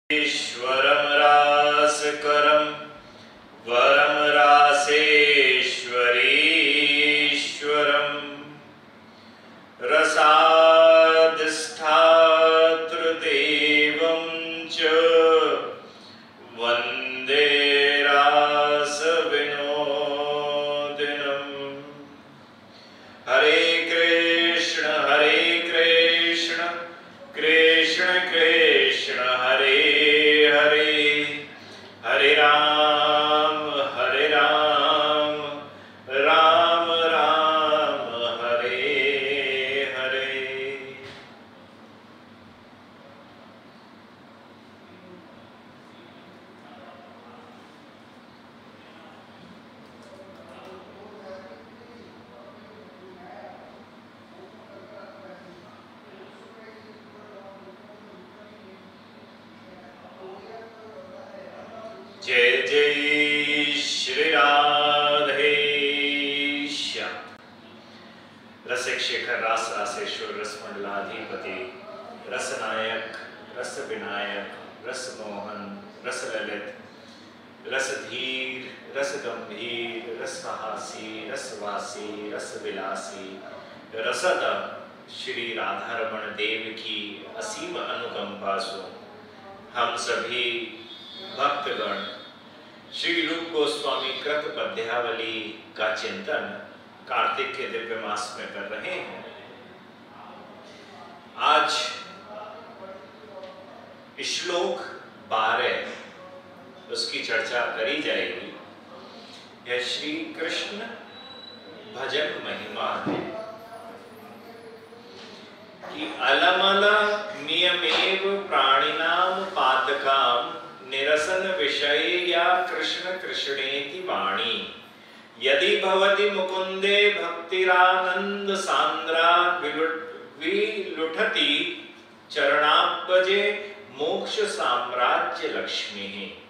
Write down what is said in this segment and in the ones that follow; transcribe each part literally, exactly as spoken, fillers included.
ईश्वरं रासकरं वरं रासेश्वरीश्वरं रसाधिष्ठातृदेवं च वन्दे रासविनोदिनं। हरे कृष्ण हरे कृष्ण कृष्ण कृष्ण हरे हरे, हरे राम हरे राम राम राम हरे हरे। जय जय श्री राधे श्याम। रसिक शेखर रास रासेश्वर रस मंडलाधिपति रसनायक रस विनायक रस मोहन रस ललित रसधीर रस गंभीर रसहासी रसवासी रस विलासी रसद श्री राधारमण देव की असीम अनुकंपा सो हम सभी भक्तगण श्री रूप गोस्वामी कृत पद्यावली का चिंतन कार्तिक के दिव्य मास में कर रहे हैं। आज श्लोक बारह उसकी चर्चा करी जाएगी। यह श्री कृष्ण भजन महिमा है कि अलमल नियमेव प्राणिनाम पातकाम निरसन विषय या कृष्ण कृष्णेति वाणी यदि भवति मुकुंदे भक्तिरानंद सांद्रा विलुठति चरणाब्जे मोक्ष साम्राज्य लक्ष्मी।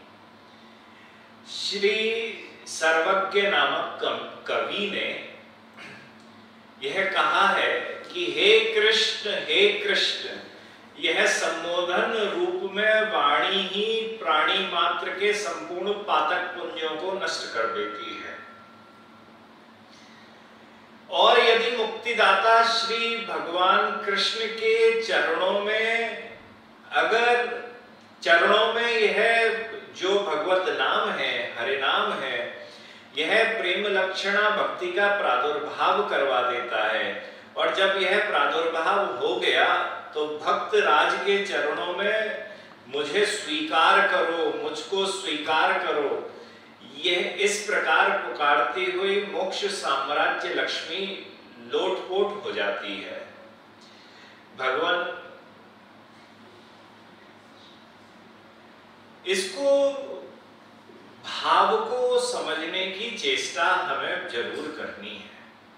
श्री सर्वज्ञ नामक कवि ने यह कहा है कि हे कृष्ण हे कृष्ण, यह संबोधन रूप में वाणी ही प्राणी मात्र के संपूर्ण पातक पुण्यों को नष्ट कर देती है। और यदि मुक्तिदाता श्री भगवान कृष्ण के चरणों में अगर चरणों में यह जो भगवत नाम है, हरि नाम है, यह प्रेम लक्षणा भक्ति का प्रादुर्भाव करवा देता है। और जब यह प्रादुर्भाव हो गया तो भक्त राज के चरणों में मुझे स्वीकार करो, मुझको स्वीकार करो, यह इस प्रकार पुकारती हुई मोक्ष साम्राज्य लक्ष्मी लोटपोट हो जाती है। भगवान इसको भाव को समझने की चेष्टा हमें जरूर करनी है।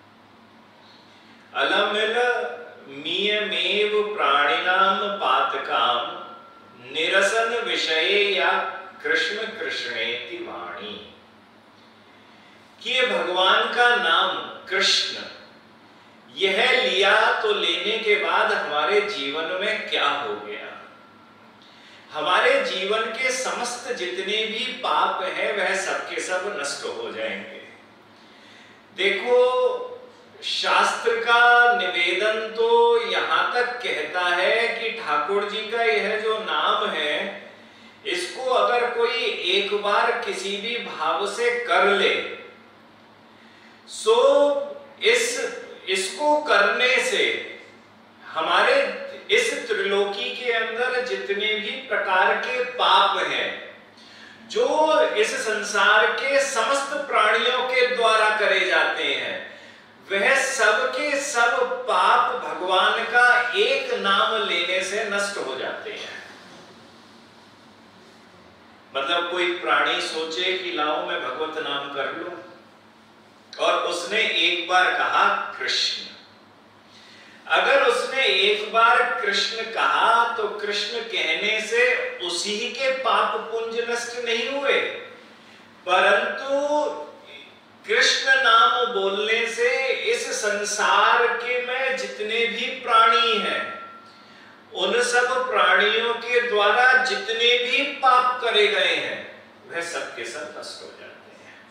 अलमिल मियमेव प्राणिनाम पातकाम निरसन विषय या कृष्ण कृष्णेति वाणी। कि भगवान का नाम कृष्ण यह लिया तो लेने के बाद हमारे जीवन में क्या हो गया? हमारे जीवन के समस्त जितने भी पाप हैं वह सबके सब नष्ट हो जाएंगे। देखो, शास्त्र का निवेदन तो यहां तक कहता है कि ठाकुर जी का यह जो नाम है, इसको अगर कोई एक बार किसी भी भाव से कर ले, सो इस इसको करने से हमारे इस त्रिलोकी के अंदर जितने भी प्रकार के पाप हैं, जो इस संसार के समस्त प्राणियों के द्वारा करे जाते हैं, वह सब के सब पाप भगवान का एक नाम लेने से नष्ट हो जाते हैं। मतलब कोई प्राणी सोचे कि लाओ मैं भगवत नाम कर लूं, और उसने एक बार कहा कृष्ण। अगर उसने एक बार कृष्ण कहा तो कृष्ण कहने से उसी के पाप पुंज नष्ट नहीं हुए, परंतु कृष्ण नाम बोलने से इस संसार के जितने भी प्राणी हैं उन सब प्राणियों के द्वारा जितने भी पाप करे गए हैं वह सबके सब नष्ट हो जाते हैं।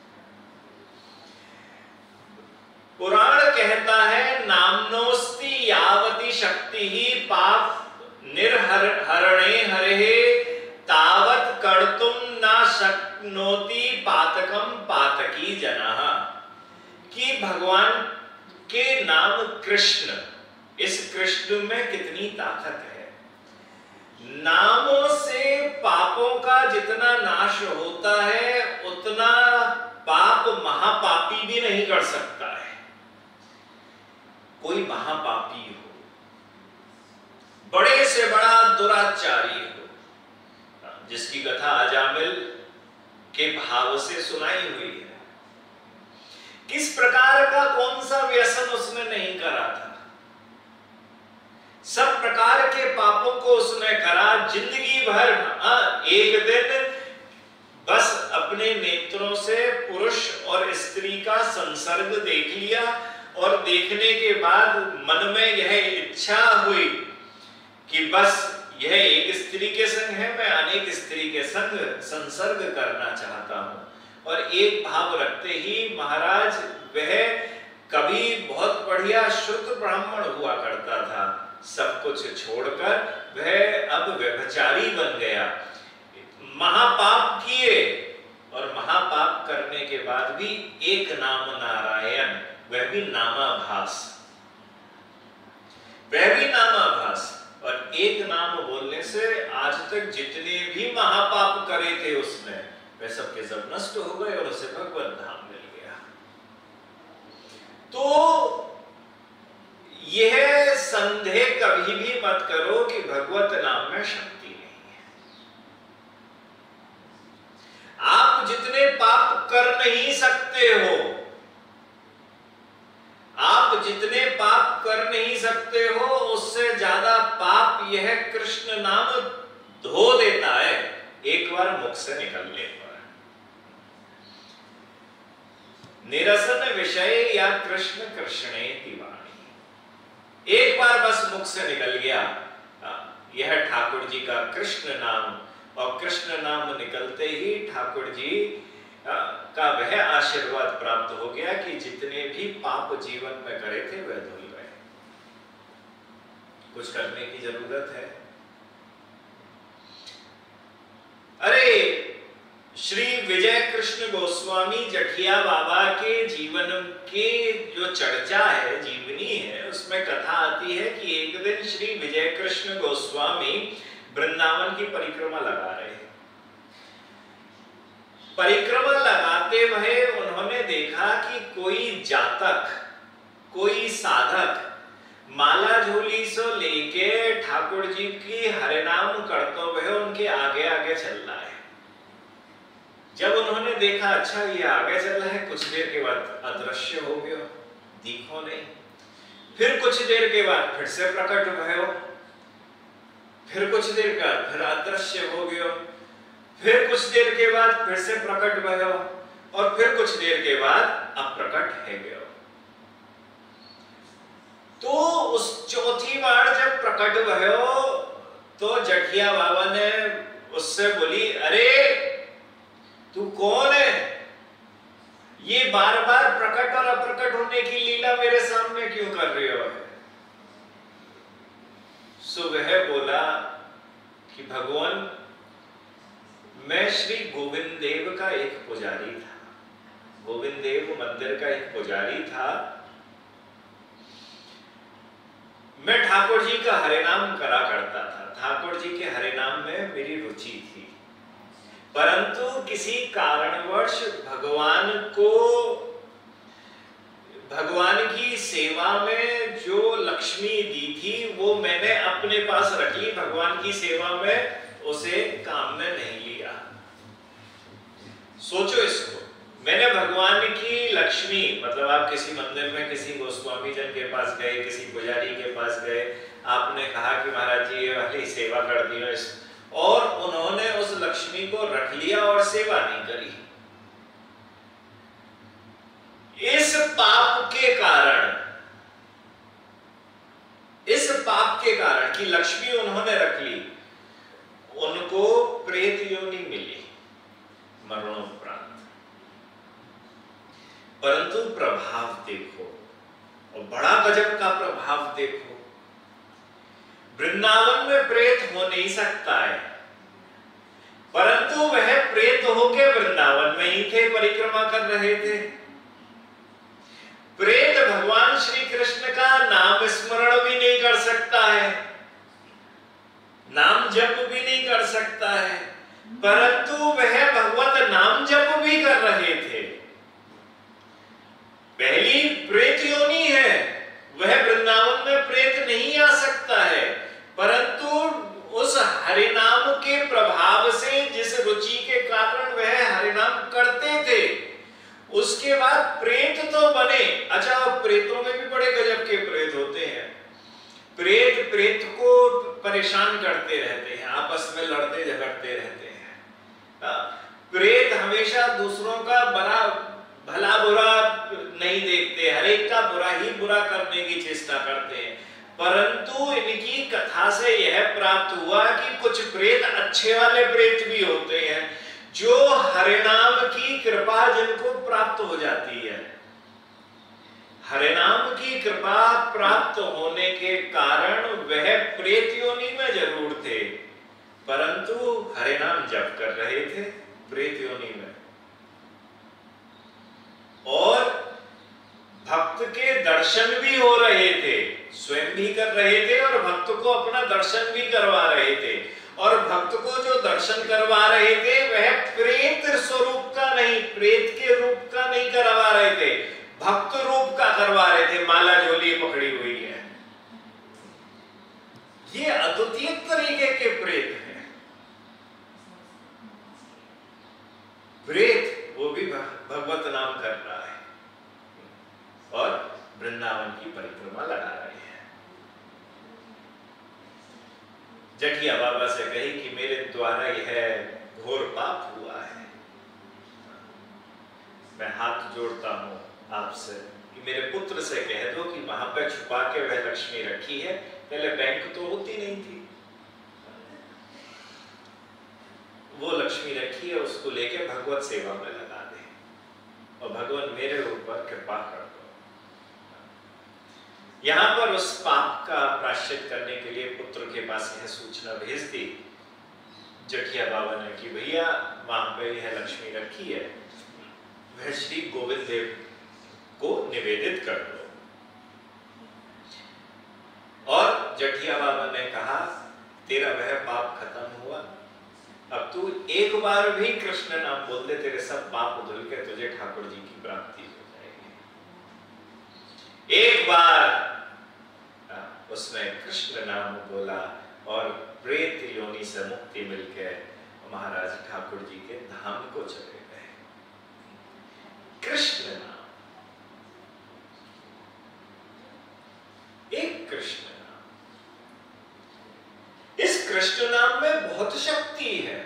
पुराण कहता है नामनोस्ति यावती शक्ति ही पाप निर्हर हरणे हरे तावत कर्तुम ना शक्नोति पातकम पातकी जनः, कि भगवान के नाम कृष्ण, इस कृष्ण में कितनी ताकत है। नामों से पापों का जितना नाश होता है उतना पाप महापापी भी नहीं कर सकता है। कोई महापापी हो, बड़े से बड़ा दुराचारी हो, जिसकी कथा अजामिल के भाव से सुनाई हुई है, किस प्रकार का कौन सा व्यसन उसने नहीं करा था, सब प्रकार के पापों को उसने करा। जिंदगी भर आ, एक दिन बस अपने नेत्रों से पुरुष और स्त्री का संसर्ग देख लिया और देखने के बाद मन में यह इच्छा हुई कि बस यह एक स्त्री के संग है, मैं अनेक स्त्री के संग संसर्ग करना चाहता हूं। और एक भाव रखते ही महाराज वह कभी बहुत बढ़िया शुद्ध ब्राह्मण हुआ करता था, सब कुछ छोड़कर वह अब व्यभिचारी बन गया। महापाप किए और महापाप करने के बाद भी एक नाम नारायण, वह भी नामाभास, वह भी नामाभास। और एक नाम बोलने से आज तक जितने भी महापाप करे थे उसने, वे सब के सब नष्ट हो गए और उसे भगवत धाम मिल गया। तो यह संदेह कभी भी मत करो कि भगवत नाम में शक्ति नहीं है। आप जितने पाप कर नहीं सकते हो, आप जितने पाप कर नहीं सकते हो उससे ज्यादा पाप यह कृष्ण नाम धो देता है एक बार मुख से निकलने पर। निरसन विषय या कृष्ण कृष्णेति वाणी, एक बार बस मुख से निकल गया यह ठाकुर जी का कृष्ण नाम, और कृष्ण नाम निकलते ही ठाकुर जी का वह आशीर्वाद प्राप्त हो गया कि जितने भी पाप जीवन में करे थे वह धुल गए। कुछ करने की जरूरत है? अरे श्री विजय कृष्ण गोस्वामी जठिया बाबा के जीवन के जो चर्चा है, जीवनी है, उसमें कथा आती है कि एक दिन श्री विजय कृष्ण गोस्वामी वृंदावन की परिक्रमा लगा रहे हैं। परिक्रमा लगाते हुए उन्होंने देखा कि कोई जातक, कोई साधक माला झोली से लेके ठाकुर जी की हरिनाम करते हुए उनके आगे आगे चल रहा है। जब उन्होंने देखा अच्छा ये आगे चल रहा है, कुछ देर के बाद अदृश्य हो गया, दिखो नहीं। फिर कुछ देर के बाद फिर से प्रकट भयो, फिर कुछ देर के बाद फिर अदृश्य हो गया, फिर कुछ देर के बाद फिर से प्रकट भयो और फिर कुछ देर के बाद अप्रकट है गया। तो उस चौथी बार जब प्रकट भयो तो जठिया बाबा ने उससे बोली, अरे तू कौन है? ये बार बार प्रकट और अप्रकट होने की लीला मेरे सामने क्यों कर रहे हो? सो वह बोला कि भगवान, मैं श्री गोविंद देव का एक पुजारी था, गोविंद देव मंदिर का एक पुजारी था। मैं ठाकुर जी का हरिनाम करा करता था, ठाकुर जी के हरिनाम में मेरी रुचि थी, परंतु किसी कारणवश भगवान को, भगवान की सेवा में जो लक्ष्मी दी थी वो मैंने अपने पास रख ली, भगवान की सेवा में उसे काम में नहीं लिया। सोचो इसको, मैंने भगवान की लक्ष्मी, मतलब आप किसी मंदिर में किसी गोस्वामी जन के पास गए, किसी पुजारी के पास गए, आपने कहा कि महाराज जी ये वाली सेवा कर दियो, और उन्होंने उस लक्ष्मी को रख लिया और सेवा नहीं करी। इस पाप के कारण, इस पाप के कारण कि लक्ष्मी उन्होंने रख ली, उन प्रभाव देखो, और बड़ा गजब का प्रभाव देखो। वृंदावन में प्रेत हो नहीं सकता है, परंतु वह प्रेत होके वृंदावन में ही थे, परिक्रमा कर रहे थे। प्रेत भगवान श्री कृष्ण का नाम स्मरण भी नहीं कर सकता है, नाम जप भी नहीं कर सकता है, परंतु वह भगवत नाम जप भी कर रहे थे। पहली प्रेत योनि है, वह वृंदावन में प्रेत नहीं आ सकता है, परंतु उस हरिनाम के प्रभाव से, जिस रुचि के कारण वह हरिनाम करते थे, उसके बाद प्रेत तो बने। अच्छा, प्रेतों में भी बड़े गजब के प्रेत होते हैं। प्रेत प्रेत को परेशान करते रहते हैं, आपस में लड़ते झगड़ते रहते हैं। प्रेत हमेशा दूसरों का बड़ा भला बुरा नहीं देखते, हर एक का बुरा ही बुरा करने की चेष्टा करते हैं। परंतु इनकी कथा से यह प्राप्त हुआ कि कुछ प्रेत अच्छे वाले प्रेत भी होते हैं, जो हरिनाम की कृपा जिनको प्राप्त हो जाती है। हरिनाम की कृपा प्राप्त होने के कारण वह प्रेत योनि में जरूर थे, परंतु हरिनाम जप कर रहे थे प्रेत योनि में, और भक्त के दर्शन भी हो रहे थे, स्वयं भी कर रहे थे और भक्त को अपना दर्शन भी करवा रहे थे। और भक्त को जो दर्शन करवा रहे थे वह प्रेत स्वरूप का नहीं, प्रेत के रूप का नहीं करवा रहे थे, भक्त रूप का करवा रहे थे। माला झोली पकड़ी हुई है, ये अद्वितीय तरीके के प्रेत हैं। प्रेत वो भी भगवत नाम कर रहा है और वृंदावन की परिक्रमा लगा रहे हैं। जटिया बाबा से कही कि मेरे द्वारा यह घोर पाप हुआ है, मैं हाथ जोड़ता हूं आपसे कि मेरे पुत्र से कह दो कि वहां पर छुपा के वह लक्ष्मी रखी है, पहले बैंक तो होती नहीं थी, वो लक्ष्मी रखी है, उसको लेके भगवत सेवा में लगा दे और भगवान मेरे ऊपर कृपा कर दो। यहां पर उस पाप का प्रायश्चित करने के लिए पुत्र के पास यह सूचना भेज दी जटिया बाबा ने कि भैया वहां पे यह लक्ष्मी रखी है, वह श्री गोविंद देव को निवेदित कर दो। और जटिया बाबा ने कहा तेरा वह पाप खत्म हुआ, अब तू एक बार भी कृष्ण नाम बोल दे, तेरे सब पाप धुल के तुझे ठाकुर जी की प्राप्ति हो जाएगी। एक बार उसने कृष्ण नाम बोला और प्रेत योनि से मुक्ति मिलकर महाराज ठाकुर जी के धाम को चले गए। कृष्ण नाम, एक कृष्ण नाम, इस कृष्ण नाम में बहुत शक्ति है।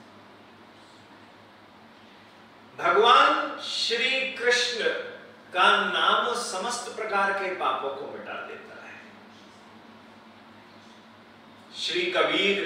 भगवान श्री कृष्ण का नाम समस्त प्रकार के पापों को मिटा देता है। श्री कबीर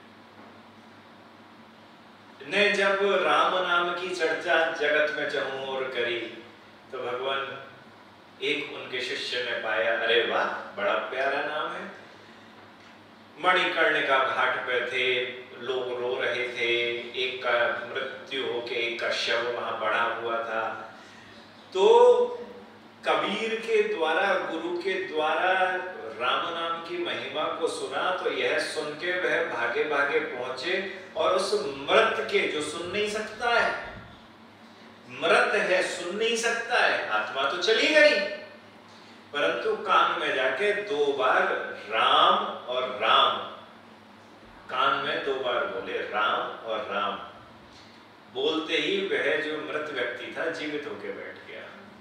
ने जब राम नाम की चर्चा जगत में चहु ओर करी तो भगवान एक उनके शिष्य ने पाया, अरे वाह बड़ा प्यारा नाम है। मणिकर्णिका घाट पे थे, लोग रो रहे थे, एक का मृत्यु होके एक का शव वहां पड़ा हुआ था। तो कबीर के द्वारा, गुरु के द्वारा राम नाम की महिमा को सुना तो यह सुन के वह भागे भागे पहुंचे और उस मृत के, जो सुन नहीं सकता है, मृत है सुन नहीं सकता है, आत्मा तो चली गई, परंतु कान में जाके दो बार राम और राम, कान में दो बार बोले राम और राम, बोलते ही वह जो मृत व्यक्ति था जीवित होकर बैठ गया।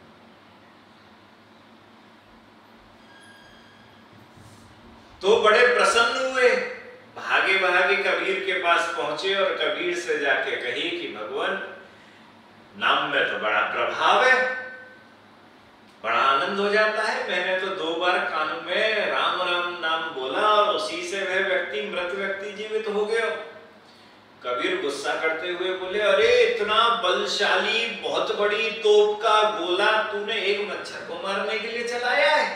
तो बड़े प्रसन्न हुए, भागे भागे कबीर के पास पहुंचे और कबीर से जाके कही कि भगवान नाम में तो बड़ा प्रभाव है, बड़ा आनंद हो जाता है, मैंने तो दो बार कान में राम राम नाम बोला और उसी से वह व्यक्ति, मृत व्यक्ति जीवित हो गया। कबीर गुस्सा करते हुए बोले, अरे इतना बलशाली बहुत बड़ी तोप का गोला तूने एक मच्छर को मारने के लिए चलाया है?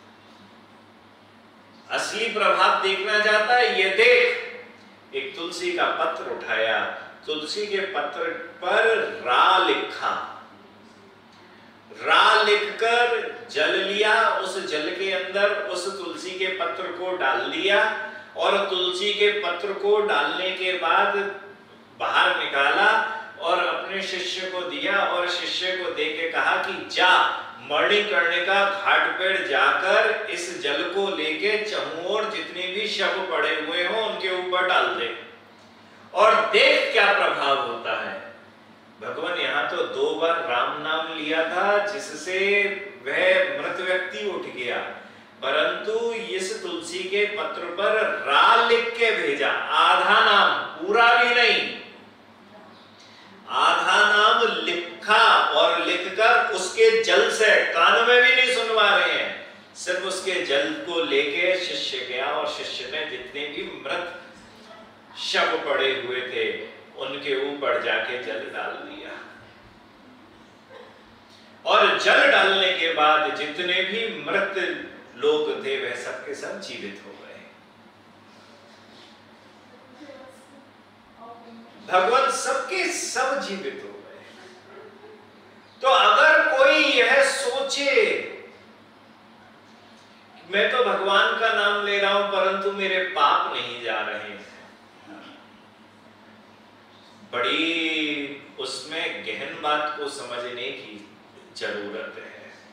असली प्रभाव देखना चाहता है? ये देख। एक तुलसी का पत्र उठाया, तुलसी के पत्र पर रा लिखा, रा लिखकर जल लिया, उस जल के अंदर उस तुलसी के पत्र को डाल दिया और तुलसी के पत्र को डालने के बाद बाहर निकाला और अपने शिष्य को दिया और शिष्य को देके कहा कि जा मणिकर्णिका घाट पर जाकर इस जल को लेके चहुओर जितने भी शव पड़े हुए हो उनके ऊपर डाल दे और देख क्या प्रभाव होता है। भगवान यहाँ तो दो बार राम नाम लिया था जिससे वह मृत व्यक्ति उठ गया, परंतु इस तुलसी के पत्र पर रा लिख के भेजा, आधा नाम, पूरा भी नहीं, आधा नाम लिखा और लिखकर उसके जल से, कान में भी नहीं सुनवा रहे हैं, सिर्फ उसके जल को लेके शिष्य गया और शिष्य ने जितने भी मृत शव पड़े हुए थे उनके ऊपर जाके जल डाल दिया और जल डालने के बाद जितने भी मृत लोग थे वह सबके सब जीवित हो गए। भगवान सबके सब जीवित हो गए। तो अगर कोई यह सोचे मैं तो भगवान का नाम ले रहा हूं परंतु मेरे पाप नहीं जा रहे हैं, बड़ी उसमें गहन बात को समझने की जरूरत है।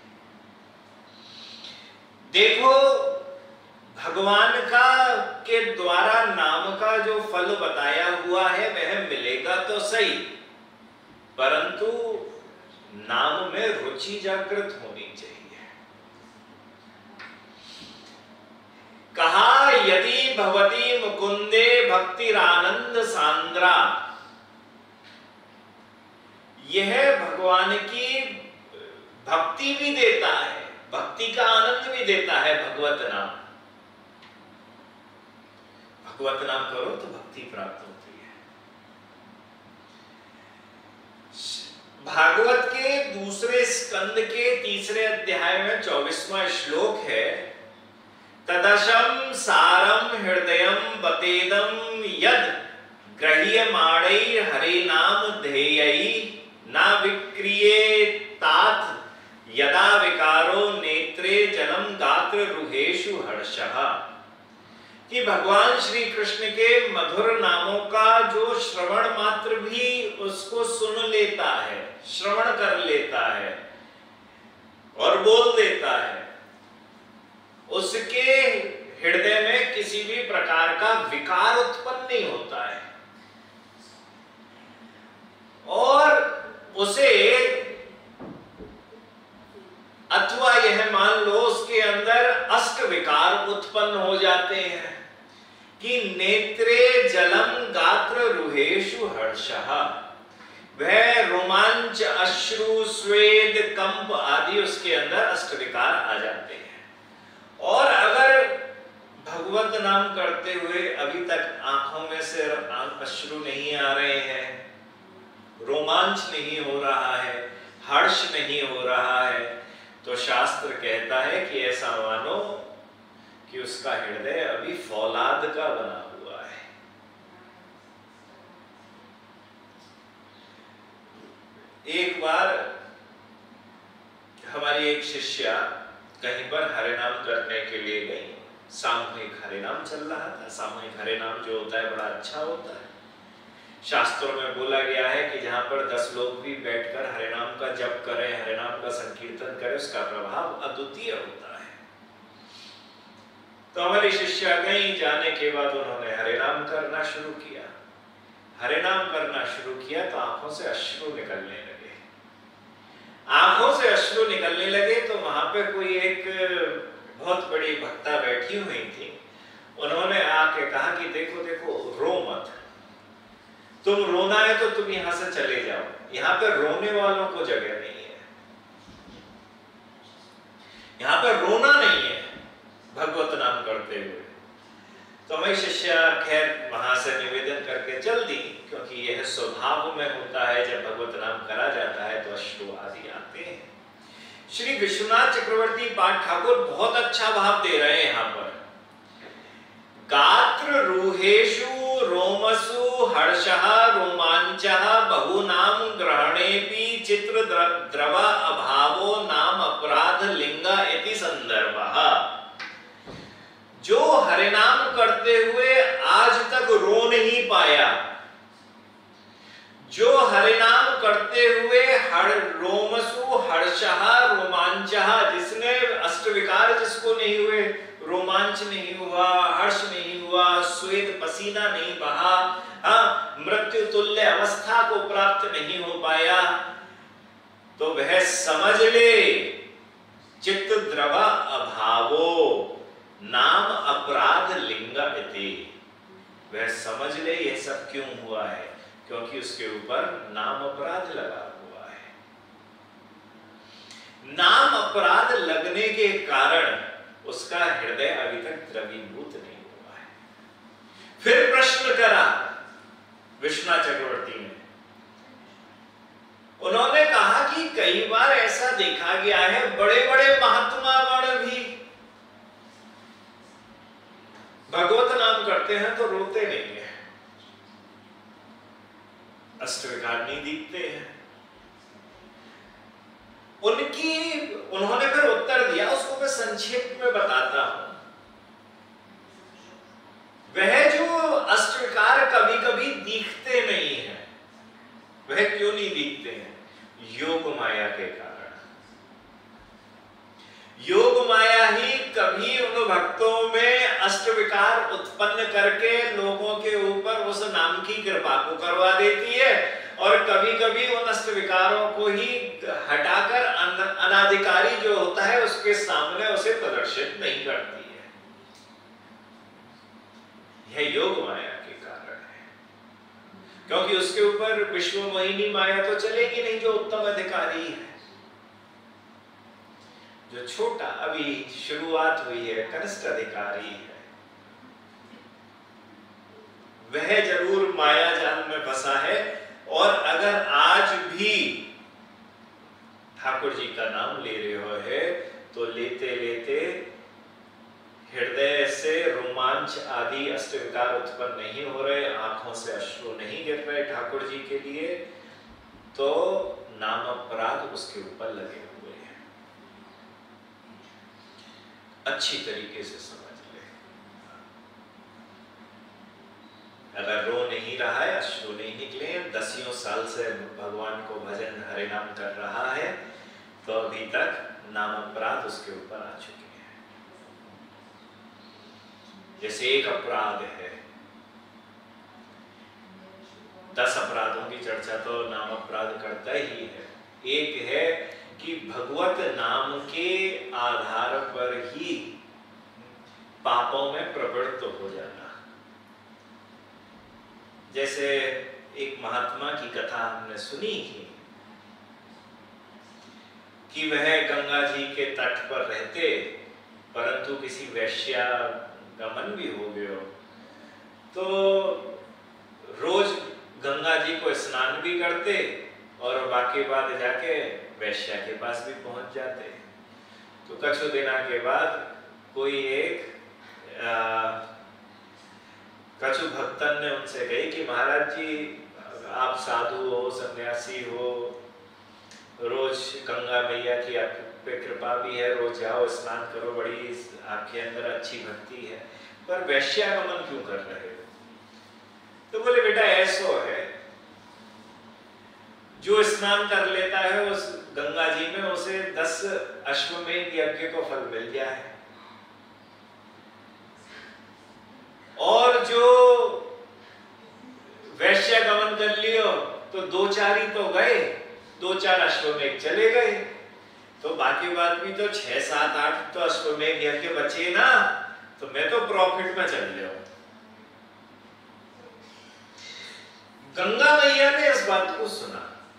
देखो भगवान का के द्वारा नाम का जो फल बताया हुआ है वह मिलेगा तो सही, परंतु नाम में रुचि जागृत होनी चाहिए। कहा यदि भवती मुकुंदे भक्तिरानंद सांद्रा, यह भगवान की भक्ति भी देता है, भक्ति का आनंद भी देता है भगवत नाम। भगवत नाम करो तो भक्ति प्राप्त होती है। भागवत के दूसरे स्कंद के तीसरे अध्याय में चौबीसवां श्लोक है, तदशम सारम हृदयम बतेदम यद ग्रह्यमाणै हरे नाम ध्येयै ना विक्रिये तात यदा विकारो नेत्रे जलम गात्र रुहेषु हर्षः। कि भगवान श्री कृष्ण के मधुर नामों का जो श्रवण मात्र भी उसको सुन लेता है, श्रवण कर लेता है और बोल देता है, उसके हृदय में किसी भी प्रकार का विकार उत्पन्न नहीं होता है और उसे, अथवा यह मान लो उसके अंदर अष्ट विकार उत्पन्न हो जाते हैं कि नेत्रे जलम गात्र रुहेषु हर्षः, वह रोमांच, अश्रु, स्वेद, कंप आदि उसके अंदर अष्ट विकार आ जाते हैं। और अगर भगवत नाम करते हुए अभी तक आंखों में से अश्रु नहीं आ रहे हैं, रोमांच नहीं हो रहा है, हर्ष नहीं हो रहा है, तो शास्त्र कहता है कि ऐसा मानो कि उसका हृदय अभी फौलाद का बना हुआ है। एक बार हमारी एक शिष्या कहीं पर हरे नाम करने के लिए गई, सामूहिक हरे नाम चल रहा था। सामूहिक हरे नाम जो होता है बड़ा अच्छा होता है। शास्त्रों में बोला गया है कि जहां पर दस लोग भी बैठकर हरे नाम का जप करें, हरे नाम का संकीर्तन करें, उसका प्रभाव अद्वितीय होता है। तो हमारी शिष्या गई, जाने के बाद उन्होंने हरे नाम करना शुरू किया। हरे नाम करना शुरू किया तो आंखों से अश्रु निकलने लगे। आंखों से अश्रु निकलने लगे तो वहां पे कोई एक बहुत बड़ी भक्ता बैठी हुई थी। उन्होंने आके कहा कि देखो देखो रो मत, तुम रोना है तो तुम यहां से चले जाओ, यहां पर रोने वालों को जगह नहीं है, यहां पर रोना नहीं है भगवत नाम करते हुए। तो मैं शिष्या खैर वहां से निवेदन करके चल दी स्वभाव में होता है, जब भगवत नाम करा जाता है तो अश्रु आदि आते हैं। श्री विश्वनाथ चक्रवर्ती पाठ ठाकुर बहुत अच्छा भाव दे रहे हैं यहाँ पर। गात्र रूहेषु रोमसु हर्षः रोमांचः बहुनाम ग्रहणेपि चित्र द्रवा अभावो नाम अपराध लिंग इति संदर्भः। जो हरिनाम करते हुए आज तक रो नहीं पाया, जो हरिनाम करते हुए हर रोमसु हर्षः रोमांचः, जिसने अष्टविकार जिसको नहीं हुए, रोमांच नहीं हुआ, हर्ष नहीं हुआ, श्वेत पसीना नहीं बहा, हाँ, मृत्यु तुल्य अवस्था को प्राप्त नहीं हो पाया, तो वह समझ ले चित्त द्रवा अभावो नाम अपराध लिंग इति। वह समझ ले यह सब क्यों हुआ है, क्योंकि उसके ऊपर नाम अपराध लगा हुआ है। नाम अपराध लगने के कारण उसका हृदय अभी तक द्रवीभूत नहीं हुआ है। फिर प्रश्न करा विश्वनाथ चक्रवर्ती ने, उन्होंने कहा कि कई बार ऐसा देखा गया है, बड़े बड़े महात्मा गण भी भगवत नाम करते हैं तो रोते नहीं है, अष्टविकार नहीं दिखते हैं। उनकी उन्होंने फिर उत्तर दिया, उसको मैं संक्षेप में बताता हूं। वह जो अष्टविकार कभी कभी दिखते नहीं है, वह क्यों नहीं दिखते हैं? योग माया के कारण। योग माया ही कभी उन भक्तों में अष्टविकार उत्पन्न करके लोगों के ऊपर उस नाम की कृपा को करवा देती है, और कभी कभी उन अष्टविकारों को ही हटाकर अनाधिकारी जो होता है उसके सामने उसे प्रदर्शित नहीं करती है। यह योग माया के कारण है, क्योंकि उसके ऊपर विश्व मोहिनी माया तो चलेगी नहीं, जो उत्तम अधिकारी है। जो छोटा अभी शुरुआत हुई है, कनिष्ठ अधिकारी है, वह जरूर माया जाल में फंसा है। और अगर आज भी ठाकुर जी का नाम ले रहे हो है तो लेते लेते हृदय से रोमांच आदि अष्टविकार उत्पन्न नहीं हो रहे, आंखों से अश्रु नहीं गिर रहे ठाकुर जी के लिए, तो नाम अपराध उसके ऊपर लगे हुए हैं। अच्छी तरीके से समझ ले। अगर रो नहीं रहा है, अश्रु नहीं निकले, दसियों साल से भगवान को भजन हरिनाम कर रहा है, तो अभी तक नाम अपराध उसके ऊपर आ चुके हैं। जैसे एक अपराध है, दस अपराधों की चर्चा तो नाम अपराध करता ही है। एक है कि भगवत नाम के आधार पर ही पापों में प्रवृत्त हो जाना। जैसे एक महात्मा की कथा हमने सुनी थी कि वह गंगा जी के तट पर रहते, परंतु किसी वैश्या गमन भी हो गया, तो रोज गंगा जी को स्नान भी करते और बाकी बाद जाके वैश्या के पास भी पहुंच जाते। तो कुछ दिनों के बाद कोई एक कछु भक्तन ने उनसे कही कि महाराज जी, आप साधु हो, सन्यासी हो, रोज गंगा मैया की आप पे कृपा भी है, रोज जाओ स्नान करो, बड़ी आपके अंदर अच्छी भक्ति है, पर वैश्यागमन क्यों कर रहे हो? तो बोले बेटा ऐसो है, जो स्नान कर लेता है उस गंगा जी में, उसे दस अश्वमेध यज्ञ को फल मिल गया है, और जो वैश्यागमन कर लियो तो दो चार ही तो गए, दो चार अश्वमेध चले गए, तो बाकी बात भी तो छह सात आठ तो अश्वमेध यज्ञ बचे ना, तो मैं तो प्रॉफिट में चल जाऊं। गंगा मैया ने इस बात को सुना,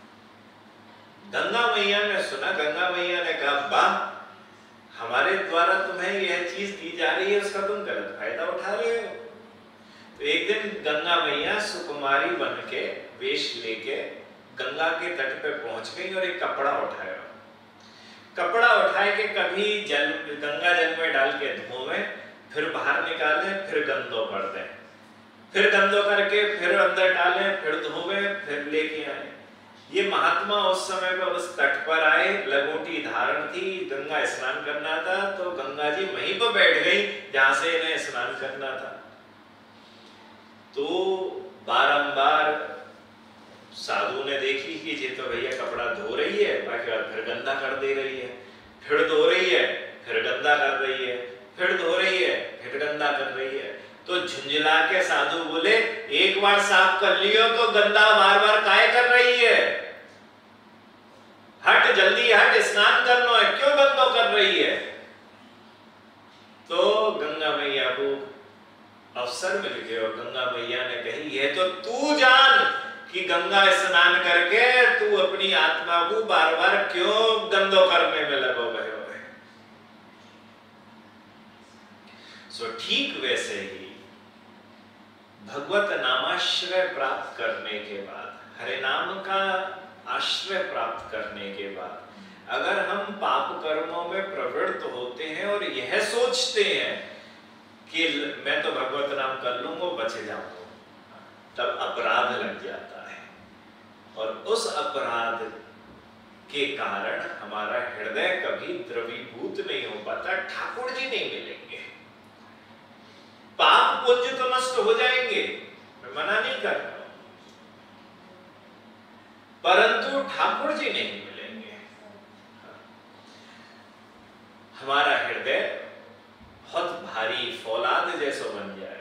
गंगा मैया ने सुना, गंगा मैया ने कहा, वाह, हमारे द्वारा तुम्हें यह चीज दी जा रही है, उसका तुम गलत फायदा उठा रहे हो। तो एक दिन गंगा मैया सुकुमारी बन के वेश लेके गंगा के तट पे पहुंच गई और एक कपड़ा उठाया। कपड़ा उठाए के कभी जल गंगा जल में डाल के धोवे, फिर बाहर निकाले, फिर गंदो कर दें, फिर गंदो करके फिर अंदर डालें, फिर धोवे, फिर लेके आए। ये महात्मा उस समय पर उस तट पर आए, लंगोटी धारण थी, गंगा स्नान करना था, तो गंगा जी वहीं पर बैठ गई जहां से इन्हें स्नान करना था। तो बारंबार साधु ने देखी कि ये तो भैया कपड़ा धो रही है, बाकी बार फिर गंदा कर दे रही है, फिर धो रही है, फिर गंदा कर रही है, फिर धो रही है, फिर गंदा कर रही है। तो झुंझला के साधु बोले, एक बार साफ कर लियो तो गंदा बार बार काहे कर रही है? हट, जल्दी हट, स्नान करना है, क्यों गंदो कर रही है? तो गंगा मैया को अवसर मिल गया और गंगा मैया ने कही, ये तो तू जान कि गंगा स्नान करके तू अपनी आत्मा को बार बार क्यों गंदो करने में लगो गए हो। सो ठीक वैसे ही भगवत नामाश्रय प्राप्त करने के बाद, हरे नाम का आश्रय प्राप्त करने के बाद, अगर हम पाप कर्मों में प्रवृत्त होते हैं और यह सोचते हैं कि मैं तो भगवत नाम कर लूंगा बच जाऊंगा, तब अपराध लग जाता है और उस अपराध के कारण हमारा हृदय कभी द्रवीभूत नहीं हो पाता, ठाकुर जी नहीं मिलेंगे। पाप पुण्य तो नष्ट हो जाएंगे, मैं मना नहीं कर रहा, परंतु ठाकुर जी नहीं मिलेंगे। हमारा हृदय बहुत भारी फौलाद जैसा बन जाएगा।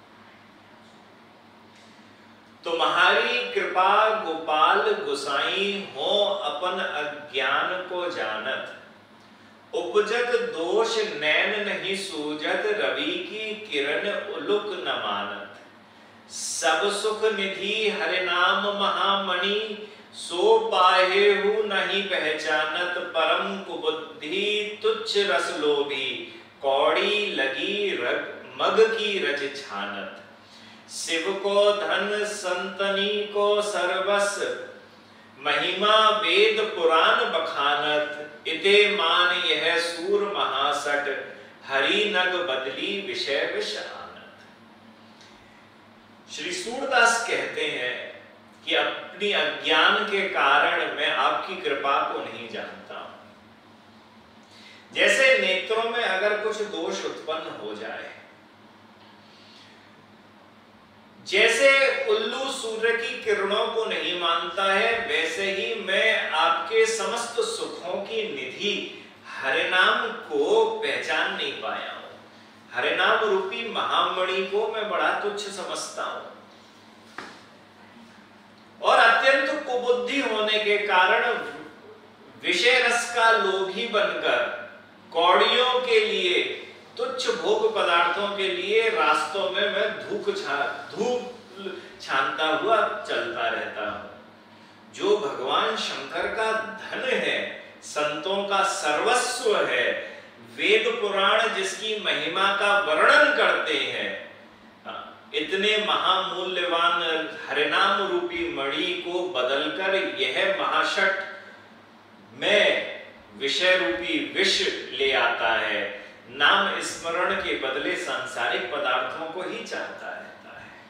तुम्हारी कृपा गोपाल गुसाई हो अपन अज्ञान को जानत, उपजत दोष नैन नहीं सूझत, रवि की किरण उलुक न मानत। सब सुख निधि हरि नाम महामणि, सो पाहेहु नहीं पहचानत। परम कुबुद्धि तुच्छ रस लोभी, कौड़ी लगी रग मग की रज छानत। शिव को धन संतनी को सर्वस, महिमा वेद पुराण बखानत। इते मान यह सूर महासट, हरि नग बदली विषय विष आनत। श्री सूरदास कहते हैं कि अपनी अज्ञान के कारण मैं आपकी कृपा को नहीं जानता हूं। जैसे नेत्रों में अगर कुछ दोष उत्पन्न हो जाए, जैसे उल्लू सूर्य की किरणों को नहीं मानता है, वैसे ही मैं आपके समस्त सुखों की निधि हरिनाम को पहचान नहीं पाया हूं। हरिनाम रूपी महामणि को मैं बड़ा तुच्छ समझता हूं और अत्यंत कुबुद्धि होने के कारण विषय रस का लोभी बनकर कौड़ियों के लिए, तुच्छ भोग पदार्थों के लिए रास्तों में मैं धूप छा धूप छानता हुआ चलता रहता हूं। जो भगवान शंकर का धन है, संतों का सर्वस्व है, वेद पुराण जिसकी महिमा का वर्णन करते हैं, इतने महामूल्यवान हरिनाम रूपी मणि को बदलकर यह महाशठ में विषय रूपी विष ले आता है। नाम स्मरण के बदले सांसारिक पदार्थों को ही चाहता रहता है।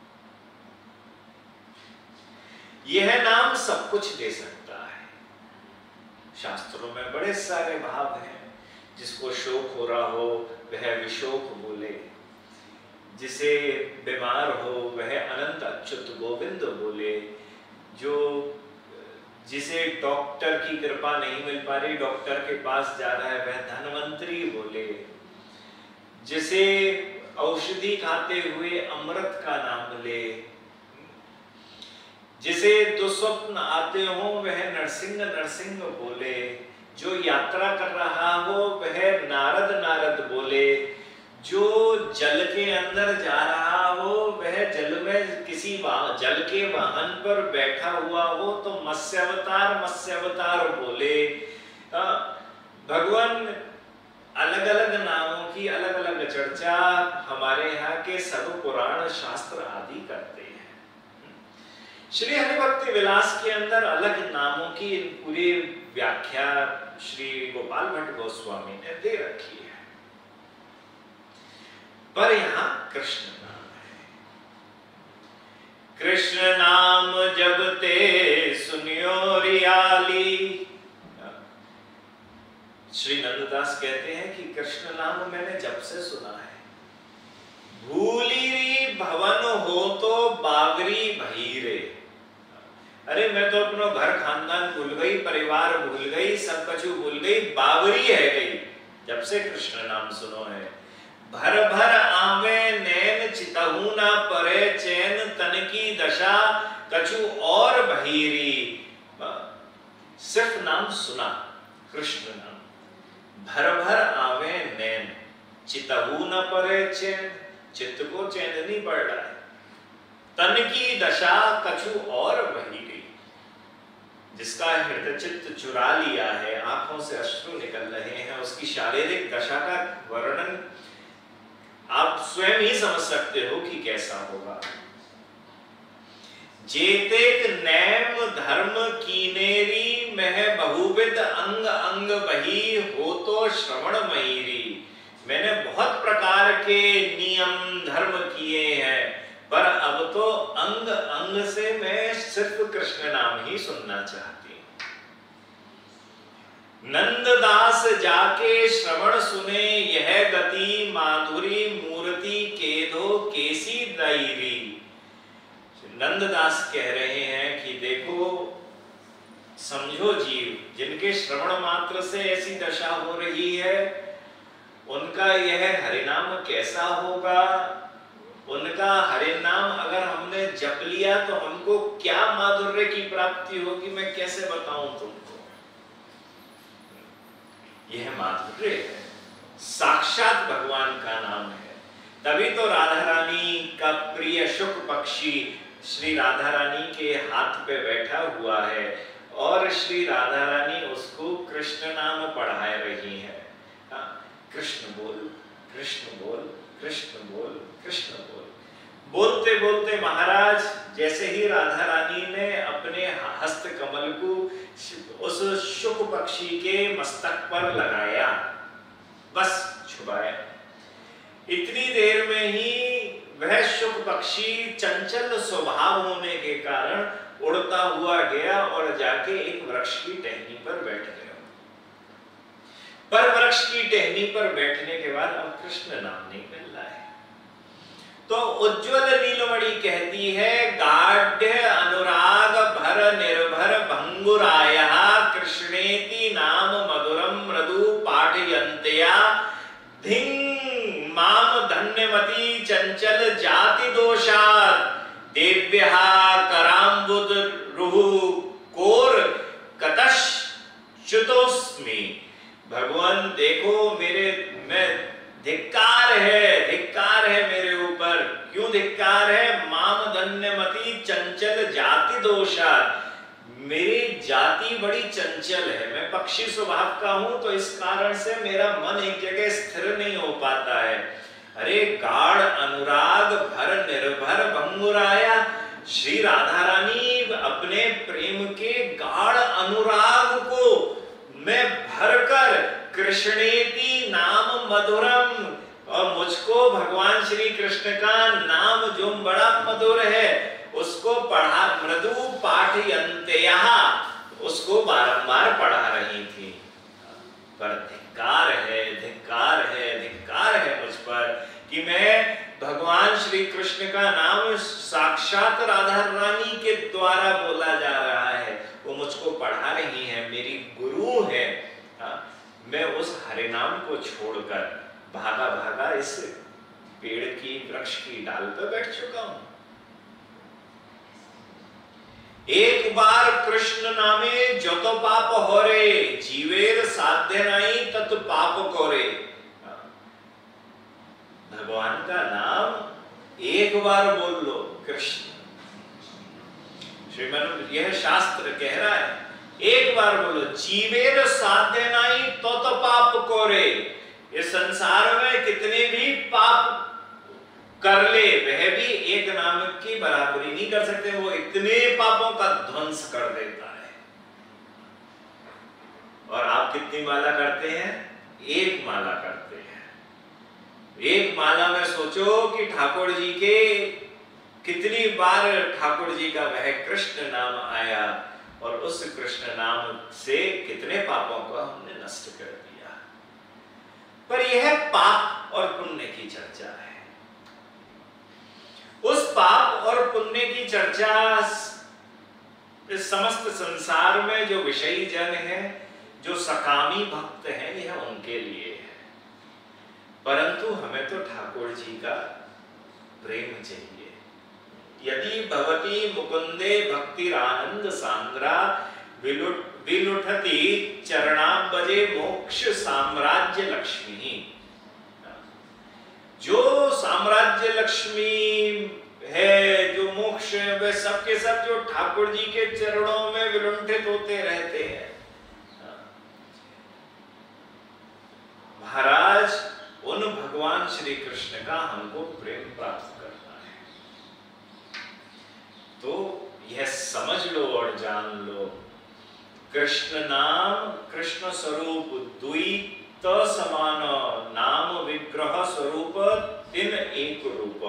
यह नाम सब कुछ दे सकता है। शास्त्रों में बड़े सारे भाव हैं। जिसको शोक हो रहा हो वह विशोक बोले, जिसे बीमार हो वह अनंत अच्युत गोविंद बोले, जो जिसे डॉक्टर की कृपा नहीं मिल पा रही, डॉक्टर के पास जा रहा है वह धनवंतरी बोले, जिसे औषधि खाते हुए अमृत का नाम ले, जिसे दुस्वप्न आते हो वह नरसिंह नरसिंह बोले, जो यात्रा कर रहा हो वह नारद नारद बोले, जो जल के अंदर जा रहा हो वह जल में किसी जल के वाहन पर बैठा हुआ हो तो मत्स्यावतार मत्स्यावतार बोले। भगवान अलग अलग नामों की अलग अलग चर्चा हमारे यहाँ के सब पुराण शास्त्र आदि करते हैं। श्री हरिभक्ति विलास के अंदर अलग नामों की पूरी व्याख्या श्री गोपाल भट्ट गोस्वामी ने दे रखी है, पर यहाँ कृष्ण नाम है। कृष्ण नाम जपते सुनियो रियाली। श्री नंददास कहते हैं कि कृष्ण नाम मैंने जब से सुना है, भूली भवन हो तो बावरी भईरे। अरे मैं तो अपनो घर खानदान भूल गई, परिवार भूल गई, सब कछु भूल गई, बावरी है गई जब से कृष्ण नाम सुनो है। भर भर आवे नैन चितहु ना परे चैन, तन की दशा कछु और भईरी। सिर्फ नाम सुना, कृष्ण नाम, भर भर आवे नैन, चितहु न परे चैन, चित्त को चैन नहीं पड़ रहा है, तन की दशा कछु और बही गई। जिसका हृदय चित्त चुरा लिया है, आंखों से अश्रु निकल रहे हैं, उसकी शारीरिक दशा का वर्णन आप स्वयं ही समझ सकते हो कि कैसा होगा। जेतेक नैम धर्म कीनेरी, मह बहुविध अंग अंग बही, हो तो श्रवण मयीरी। मैंने बहुत प्रकार के नियम धर्म किए हैं, पर अब तो अंग अंग से मैं सिर्फ कृष्ण नाम ही सुनना चाहती हूं। नंददास जाके श्रवण सुने, यह गति माधुरी मूर्ति केधो केसी दैरी। नंददास कह रहे हैं कि देखो, समझो जीव, जिनके श्रवण मात्र से ऐसी दशा हो रही है, उनका यह हरिनाम कैसा होगा। उनका हरिनाम अगर हमने जप लिया तो हमको क्या माधुर्य की प्राप्ति होगी, मैं कैसे बताऊं तुमको। यह माधुर्य है, साक्षात भगवान का नाम है। तभी तो राधा रानी का प्रिय शुक पक्षी श्री राधा रानी के हाथ पे बैठा हुआ है और श्री राधा रानी उसको कृष्ण नाम पढ़ा रही है। कृष्ण बोल, कृष्ण बोल, कृष्ण बोल, कृष्ण बोल। बोलते बोलते महाराज जैसे ही राधा रानी ने अपने हस्त कमल को उस शुक पक्षी के मस्तक पर लगाया, बस छुपाया, इतनी देर में ही वह शुक पक्षी चंचल स्वभाव होने के कारण उड़ता हुआ गया और जाके एक वृक्ष की टहनी पर बैठ गया। पर वृक्ष की टहनी पर बैठने के बाद अब कृष्ण नाम नहीं मिल रहा है। तो उज्ज्वल नीलमणि कहती है, गाढ़ अनुराग भर निर्भर भंगुराया, कृष्णेति नाम मधुरम मृदु पाठयन्त्या, धिंग माम धन्यमती चंचल जाति दोषात्, देव्यः कराम्बुद रुहु कोर कतश च्युतोस्मि। भगवान देखो, मेरे मैं धिक्कार है, धिक्कार है मेरे ऊपर। क्यों धिक्कार है? माम धन्यमती चंचल जाति दोषात्, मेरी जाति बड़ी चंचल है, मैं पक्षी स्वभाव का हूं, तो इस कारण से मेरा मन एक जगह स्थिर नहीं हो पाता है। अरे गाढ़ अनुराग भर निर्भर भंगुराया, श्री राधा रानी अपने प्रेम के गाढ़ अनुराग को मैं भरकर कृष्णेति नाम मधुरम, और मुझको भगवान श्री कृष्ण का नाम जो बड़ा मधुर है उसको पढ़ा, मृदु पाठयन्त्या, उसको बारंबार पढ़ा रही थी। पर धिक्कार है, धिक्कार है, धिक्कार है मुझ पर कि मैं भगवान श्री कृष्ण का नाम साक्षात राधा रानी के द्वारा बोला जा रहा है, वो मुझको पढ़ा रही है, मेरी गुरु है। मैं उस हरिनाम को छोड़कर भागा भागा इस पेड़ की वृक्ष की डाल पर बैठ चुका हूं। एक बार कृष्ण नामे जो तो पाप होरे, जीवेर साध्य नहीं तत् पाप कोरे। भगवान का नाम एक बार बोल लो, कृष्ण, श्रीमन यह शास्त्र कह रहा है, एक बार बोलो, जीवेर साध्य नहीं तो तो पाप कोरे। इस संसार में कितने भी पाप कर ले वह भी एक नाम की बराबरी नहीं कर सकते। वो इतने पापों का ध्वंस कर देता है। और आप कितनी माला करते हैं? एक माला करते हैं। एक माला में सोचो कि ठाकुर जी के कितनी बार ठाकुर जी का वह कृष्ण नाम आया और उस कृष्ण नाम से कितने पापों को हमने नष्ट कर दिया। पर यह पाप और पुण्य की चर्चा है। उस पाप और पुण्य की चर्चा इस समस्त संसार में जो विषयी जन है, जो सकामी भक्त हैं, यह उनके लिए है। परंतु हमें तो ठाकुर जी का प्रेम चाहिए। यदि भवती मुकुंदे भक्तिरानंद सांद्रा विलुट विलुठती चरणाब्जे मोक्ष साम्राज्य लक्ष्मी। जो साम्राज्य लक्ष्मी है, जो मोक्ष है, वे सब के सब जो ठाकुर जी के चरणों में विलुंठित होते रहते हैं। महाराज, उन भगवान श्री कृष्ण का हमको प्रेम प्राप्त करना है। तो यह समझ लो और जान लो, कृष्ण नाम कृष्ण स्वरूप द्वैत समान नाम विग्रह स्वरूप तीन एक रूप।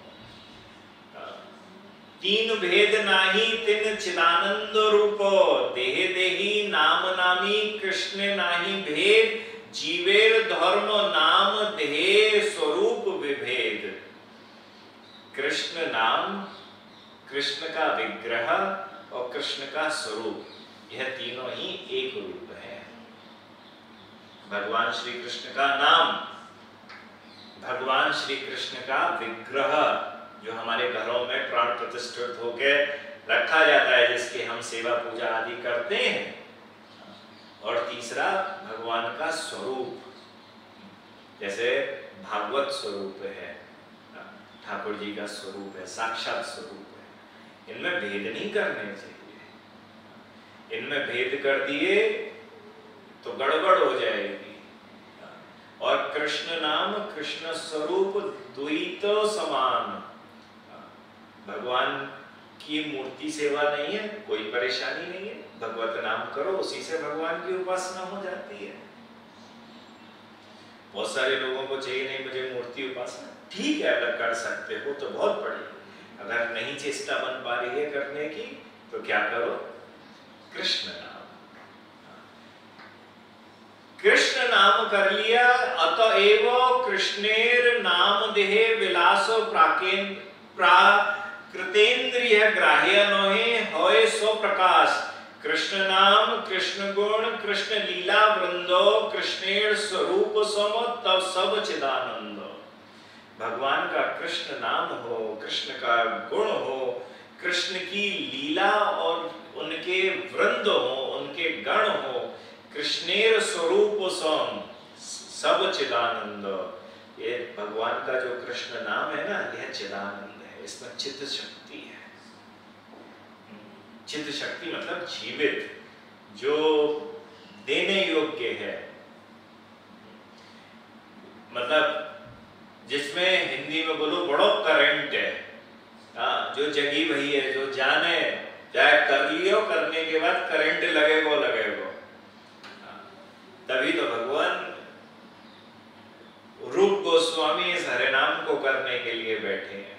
तीन भेद नाही तीन चिदानंद रूप। देह देही नाम नामी कृष्ण नाही भेद। जीवेर धर्म नाम देह स्वरूप विभेद। कृष्ण नाम, कृष्ण का विग्रह और कृष्ण का स्वरूप, यह तीनों ही एक रूप है। भगवान श्री कृष्ण का नाम, भगवान श्री कृष्ण का विग्रह जो हमारे घरों में प्राण प्रतिष्ठित होकर रखा जाता है, जिसकी हम सेवा पूजा आदि करते हैं। और तीसरा भगवान का स्वरूप, जैसे भागवत स्वरूप है, ठाकुर जी का स्वरूप है, साक्षात स्वरूप है। इनमें भेद नहीं करने चाहिए। इनमें भेद कर दिए तो गड़बड़ हो जाएगी। और कृष्ण नाम कृष्ण स्वरूप द्वैत समान। भगवान की मूर्ति सेवा नहीं है, कोई परेशानी नहीं है। भगवत नाम करो, उसी से भगवान की उपासना हो जाती है। बहुत सारे लोगों को चाहिए नहीं मुझे मूर्ति उपासना, ठीक है, अगर कर सकते हो तो बहुत बढ़िया। अगर नहीं चेष्टा बन पा रही है करने की तो क्या करो? कृष्ण नाम, कृष्ण नाम कर लिया। अतएव कृष्णेर नाम देहे विलास प्राकेन प्राकृतेन्द्रिय ग्राह्य नोहे होय सो प्रकाश। कृष्ण नाम कृष्ण गुण कृष्ण लीला वृंदो कृष्णेर स्वरूप सम तब सब चिदानंद। भगवान का कृष्ण नाम हो, कृष्ण का गुण हो, कृष्ण की लीला और उनके वृंद हो, उनके गण हो, कृष्णेर स्वरूप सम सब चिदानंद। ये भगवान का जो कृष्ण नाम है ना, यह चिदानंद है। इसमें चित्त शक्ति है। चित्त शक्ति मतलब जीवित, जो देने योग्य है। मतलब जिसमें हिंदी में बोलो बड़ो करंट है, हाँ, जो जगी भई है, जो जाने, चाहे कर लियो, करने के बाद करंट लगेगो लगेगो। तभी तो भगवान रूप गोस्वामी इस हरे नाम को करने के लिए बैठे हैं।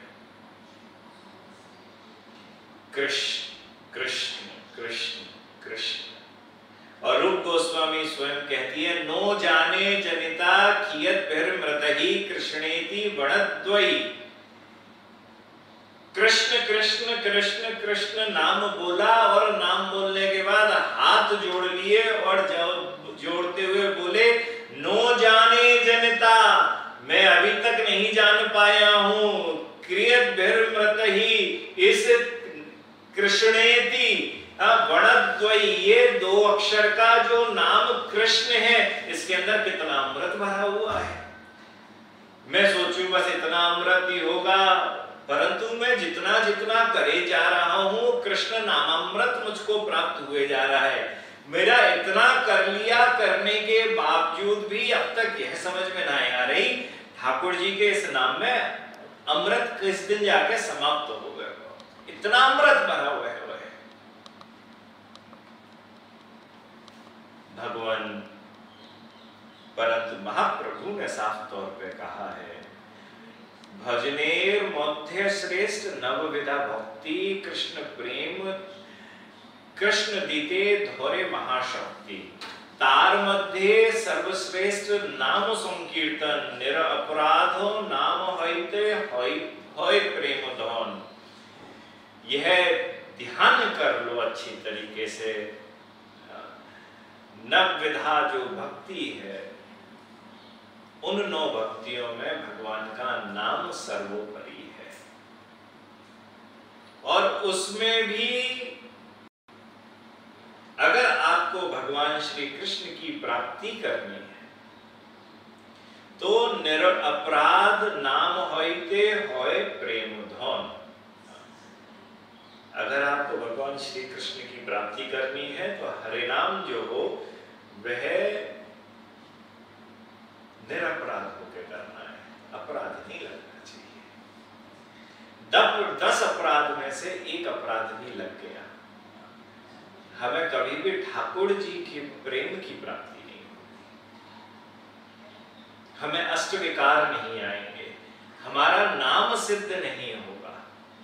कृष्ण कृष्ण कृष्ण कृष्ण। और रूप गोस्वामी स्वयं कहती है, नो जाने जनिता कियत फिर मृतहि कृष्णेति वणद्वयी। कृष्ण कृष्ण कृष्ण कृष्ण नाम बोला और नाम बोलने के बाद हाथ जोड़ लिए और जब जोड़ते हुए बोले, नो जाने जनता, मैं अभी तक नहीं जान पाया हूं। क्रियत भीर मृत ही, इस कृष्णेति वणद्वयी, ये दो अक्षर का जो नाम कृष्ण है, इसके अंदर कितना अमृत भरा हुआ है। मैं सोचूं बस इतना अमृत ही होगा, परंतु मैं जितना जितना करे जा रहा हूं, कृष्ण नामामृत मुझको प्राप्त हुए जा रहा है। मेरा इतना कर लिया, करने के बावजूद भी अब तक यह समझ में ना आ रही ठाकुर जी के इस नाम में अमृत किस दिन जाके समाप्त हो गए। इतना अमृत भरा हुआ है वह भगवान। परंतु महाप्रभु ने साफ तौर पे कहा है, भजनेर मध्य श्रेष्ठ नवविधा भक्ति कृष्ण प्रेम कृष्ण दीते धोरे महाशक्ति, तार मध्य सर्वश्रेष्ठ नाम संकीर्तन निर अपराधो नाम हईते हय प्रेम धन। यह ध्यान कर लो अच्छी तरीके से, नवविधा जो भक्ति है उन नौ भक्तियों में भगवान का नाम सर्वोपरि है। और उसमें भी अगर आपको भगवान श्री कृष्ण की प्राप्ति करनी है तो निर अपराध नाम होइते होय प्रेम धन। अगर आपको भगवान श्री कृष्ण की प्राप्ति करनी है तो हरे नाम जो हो वह निरपराध होकर करना है, अपराध नहीं लगना चाहिए। दस दस अपराध में से एक अपराध भी लग गया, हमें कभी भी ठाकुर जी के प्रेम की प्राप्ति नहीं होगी, हमें अष्ट विकार नहीं आएंगे, हमारा नाम सिद्ध नहीं होगा।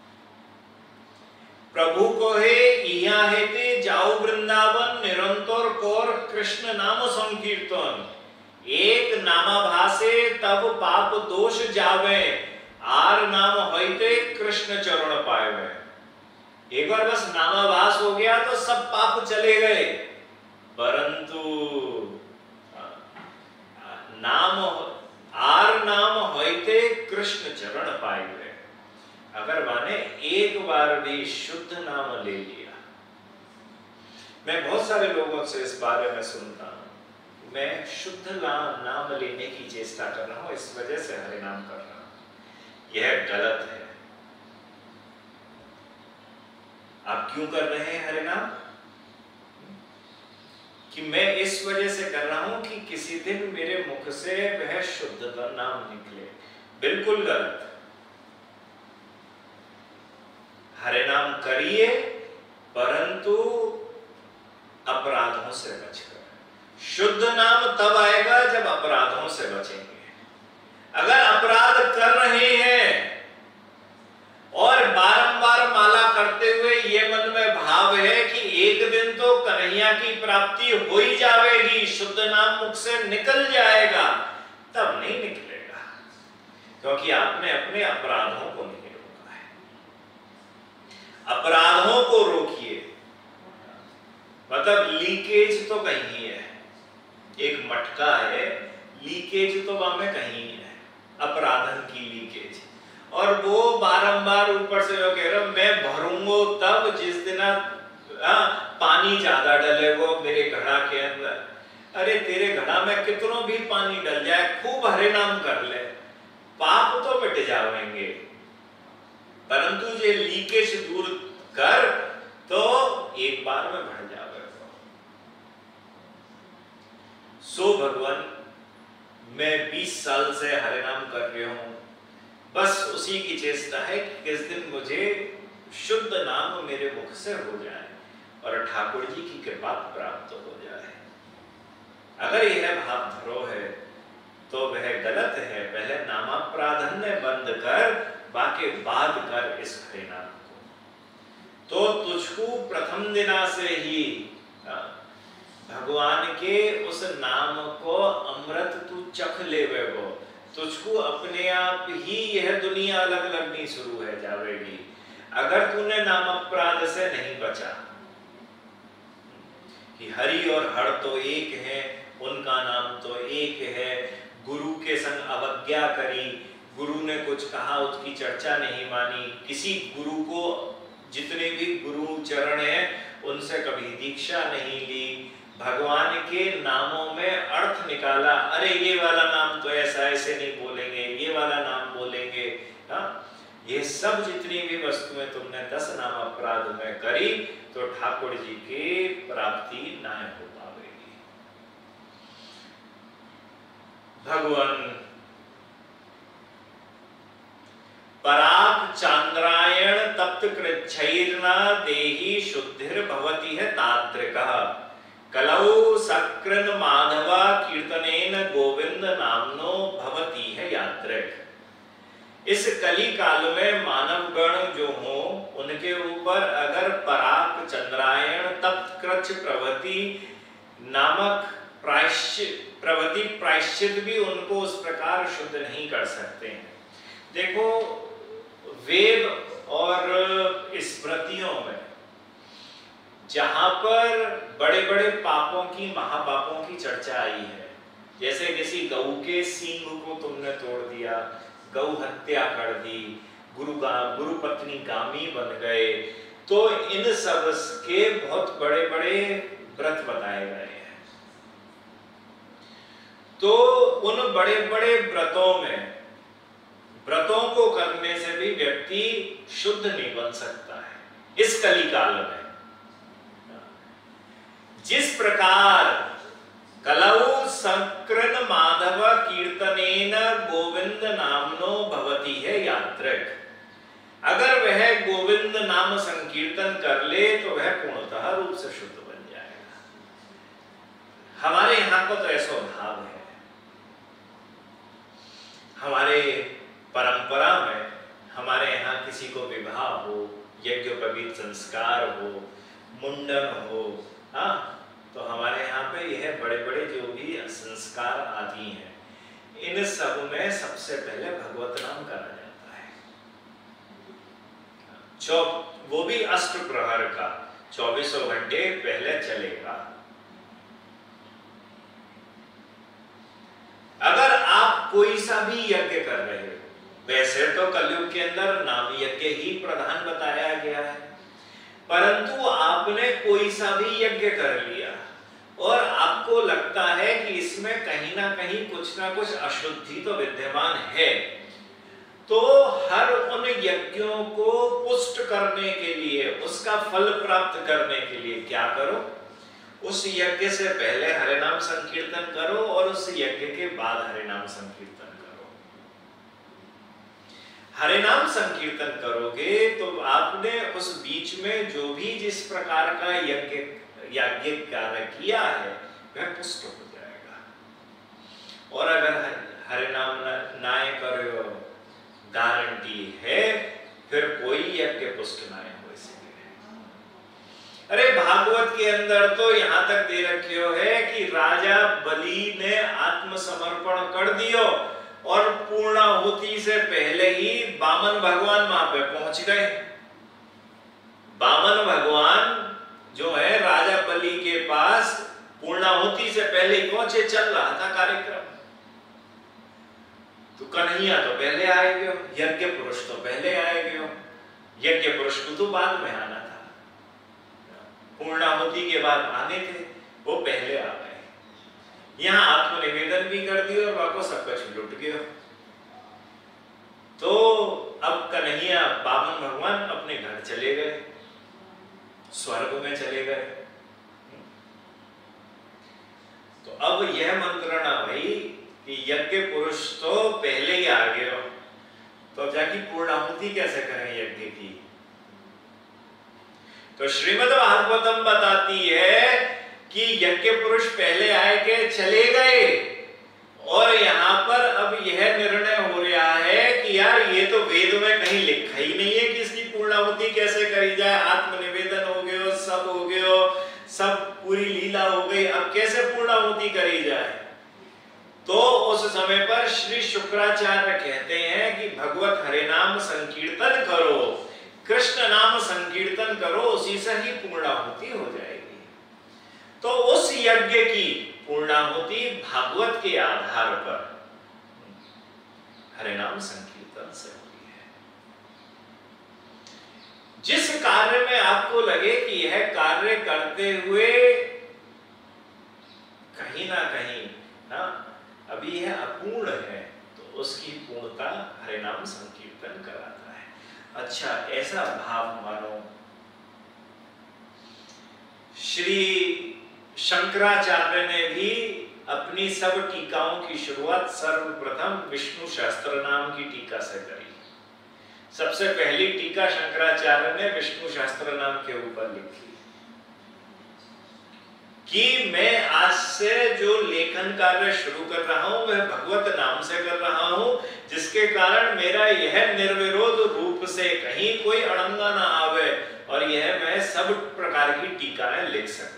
प्रभु को है इहा हेते जाओ वृंदावन निरंतर कौर कृष्ण नाम संकीर्तन, एक नामाभासे तब पाप दोष जावे, आर नाम होइते कृष्ण चरण पावे। एक बार बस नामाभास हो गया तो सब पाप चले गए, परंतु नाम आर नाम होइते कृष्ण चरण पावे। अगर माने एक बार भी शुद्ध नाम ले लिया, मैं बहुत सारे लोगों से इस बारे में सुनता हूं, मैं शुद्ध नाम लेने की चेष्टा कर रहा हूं, इस वजह से हरि नाम कर रहा हूं, यह गलत है। आप क्यों कर रहे हैं हरि नाम? कि मैं इस वजह से कर रहा हूं कि किसी दिन मेरे मुख से वह शुद्ध नाम निकले। बिल्कुल गलत। हरे नाम करिए परंतु अपराधों से बचकर। शुद्ध नाम तब आएगा जब अपराधों से बचेंगे। अगर अपराध कर रहे हैं और बारंबार माला करते हुए ये मन में भाव है कि एक दिन तो कन्हैया की प्राप्ति हो ही जाएगी, शुद्ध नाम मुख से निकल जाएगा, तब नहीं निकलेगा, क्योंकि आपने अपने अपराधों को नहीं रोका है। अपराधों को रोकिए, मतलब लीकेज तो कहीं है, एक मटका है, लीकेज तो वहां में कहीं है, अपराधन की लीकेज। और वो बारंबार ऊपर से वो कह रहा मैं भरूंगो तब जिस दिन आ, पानी ज्यादा डलेगो मेरे घड़ा के अंदर। अरे तेरे घड़ा में कितनों भी पानी डल जाए, खूब हरे नाम कर ले, पाप तो मिट जाएंगे, परंतु ये लीकेज दूर कर तो एक बार में भर जाएगा। सो भगवान, मैं बीस साल से हरे नाम कर रहा हूं, बस उसी की चेष्टा है कि किस दिन मुझे शुद्ध नाम मेरे मुख से हो जाए और ठाकुर जी की कृपा प्राप्त हो जाए। अगर यह भाव धरो है तो वह गलत है। पहले नामाप्राधान्य बंद कर, बाकी बाद कर इस हरे नाम को। तो तुझको प्रथम दिना से ही भगवान के उस नाम को अमृत तू चख लेवे वो, तुझको अपने आप ही यह दुनिया अलग लगनी शुरू है जावेगी। अगर तूने नाम अपराध से नहीं बचा कि हरि और हर तो एक है, उनका नाम तो एक है, गुरु के संग अवज्ञा करी, गुरु ने कुछ कहा उसकी चर्चा नहीं मानी, किसी गुरु को, जितने भी गुरु चरण है उनसे कभी दीक्षा नहीं ली, भगवान के नामों में अर्थ निकाला, अरे ये वाला नाम तो ऐसा ऐसे नहीं बोलेंगे, ये वाला नाम बोलेंगे। हाँ, ये सब जितनी भी वस्तुएं तुमने दस नाम अपराध में करी तो ठाकुर जी की प्राप्ति ना हो पाएगी। भगवान पराग चांद्रायण तप्त कृच्छैर्ना देहि शुद्धिर भवति है तात्रिकः कलौ सकृन माधवा कीर्तनेन गोविंद नामनो भवति है यात्रिक। इस कली काल में मानव गण जो हो उनके ऊपर अगर पराग चंद्रायण तप्त कृच्छ प्रवृत्ति नामक प्रायश्चित प्रवृत्ति प्रायश्चित भी उनको उस प्रकार शुद्ध नहीं कर सकते हैं। देखो वेद और स्मृतियों में जहां पर बड़े बड़े पापों की महापापों की चर्चा आई है, जैसे किसी गौ के सींग को तुमने तोड़ दिया, गौ हत्या कर दी, गुरु गुरु पत्नी गामी बन गए, तो इन सब के बहुत बड़े बड़े व्रत बताए गए हैं। तो उन बड़े बड़े व्रतों में व्रतों को करने से भी व्यक्ति शुद्ध नहीं बन सकता है इस कली काल में। जिस प्रकार कलौ संकृन माधव कीर्तनेन गोविंद नामनो भवति है यात्रिक, अगर वह गोविंद नाम संकीर्तन कर ले तो वह पूर्णतः रूप से शुद्ध बन जाएगा। हमारे यहाँ को तो ऐसा भाव है, हमारे परंपरा में हमारे यहाँ किसी को विवाह हो, यज्ञोपवीत संस्कार हो, मुंडन हो, हाँ, तो हमारे यहाँ पे यह बड़े बड़े जो भी संस्कार आदि हैं, इन सब में सबसे पहले भगवत नाम करा जाता है। चौ वो भी अष्ट प्रहर का चौबीसों घंटे पहले चलेगा। अगर आप कोई सा भी यज्ञ कर रहे हो, वैसे तो कलयुग के अंदर नाम यज्ञ ही प्रधान बताया गया है, परंतु आपने कोई सा भी यज्ञ कर लिया और आपको लगता है कि इसमें कहीं ना कहीं कुछ ना कुछ अशुद्धि तो विद्यमान है, तो हर उन यज्ञों को पुष्ट करने के लिए, उसका फल प्राप्त करने के लिए क्या करो, उस यज्ञ से पहले हरे नाम संकीर्तन करो और उस यज्ञ के बाद हरे नाम संकीर्तन करो। हरे नाम संकीर्तन करोगे तो आपने उस बीच में जो भी जिस प्रकार का यज्ञ यज्ञ कार्य किया है वह पुष्ट हो जाएगा। और अगर हरे नाम नाय करो, गारंटी है फिर कोई यज्ञ पुष्ट ना हो सके। अरे भागवत के अंदर तो यहाँ तक दे रखियो है कि राजा बलि ने आत्मसमर्पण कर दियो और पूर्णाहुति से पहले ही बामन भगवान वहां पे पहुंच गए। बामन भगवान जो है राजा बलि के पास पूर्णाहुति से पहले ही पहुंचे, चल रहा था कार्यक्रम। तो कन्हैया तो पहले आए गयो, यज्ञ पुरुष तो पहले आए गयो, यज्ञ पुरुष को तो बाद में आना था, पूर्णाहुति के बाद आने थे, वो पहले आ गए। यहाँ आत्मनिवेदन भी कर दिया और वाको सब कुछ लुट गया। तो अब कन्हैया बामन भगवान अपने घर चले गए, स्वर्ग में चले गए। तो अब यह मंत्रणा भई कि यज्ञ पुरुष तो पहले ही आ गए, तो जाके पूर्णाहुति कैसे करें यज्ञ की। तो श्रीमद् भागवतम बताती है कि यज्ञ पुरुष पहले आए के चले गए और यहाँ पर अब यह निर्णय हो रहा है कि यार ये तो वेद में कहीं लिखा ही नहीं है कि इसकी पूर्णाहुति कैसे करी जाए। आत्मनिवेदन हो गयो, सब हो गयो, सब पूरी लीला हो गई, अब कैसे पूर्णाहुति करी जाए। तो उस समय पर श्री शुक्राचार्य कहते हैं कि भगवत हरे नाम संकीर्तन करो, कृष्ण नाम संकीर्तन करो, उसी से ही पूर्णाहुति हो जाएगी। तो उस यज्ञ की पूर्णाहुति भागवत के आधार पर हरे नाम संकीर्तन से हुई है। जिस कार्य में आपको लगे कि यह कार्य करते हुए कहीं ना कहीं ना अभी यह अपूर्ण है, तो उसकी पूर्णता हरे नाम संकीर्तन कराता है। अच्छा, ऐसा भाव मानो श्री शंकराचार्य ने भी अपनी सब टीकाओं की शुरुआत सर्वप्रथम विष्णु सहस्त्र नाम की टीका से करी। सबसे पहली टीका शंकराचार्य ने विष्णु सहस्त्र नाम के ऊपर लिखी कि मैं आज से जो लेखन कार्य शुरू कर रहा हूं वह भगवत नाम से कर रहा हूं, जिसके कारण मेरा यह निर्विरोध रूप से कहीं कोई अड़ंगा ना आवे और यह मैं सब प्रकार की टीकाएं लिख सकूं।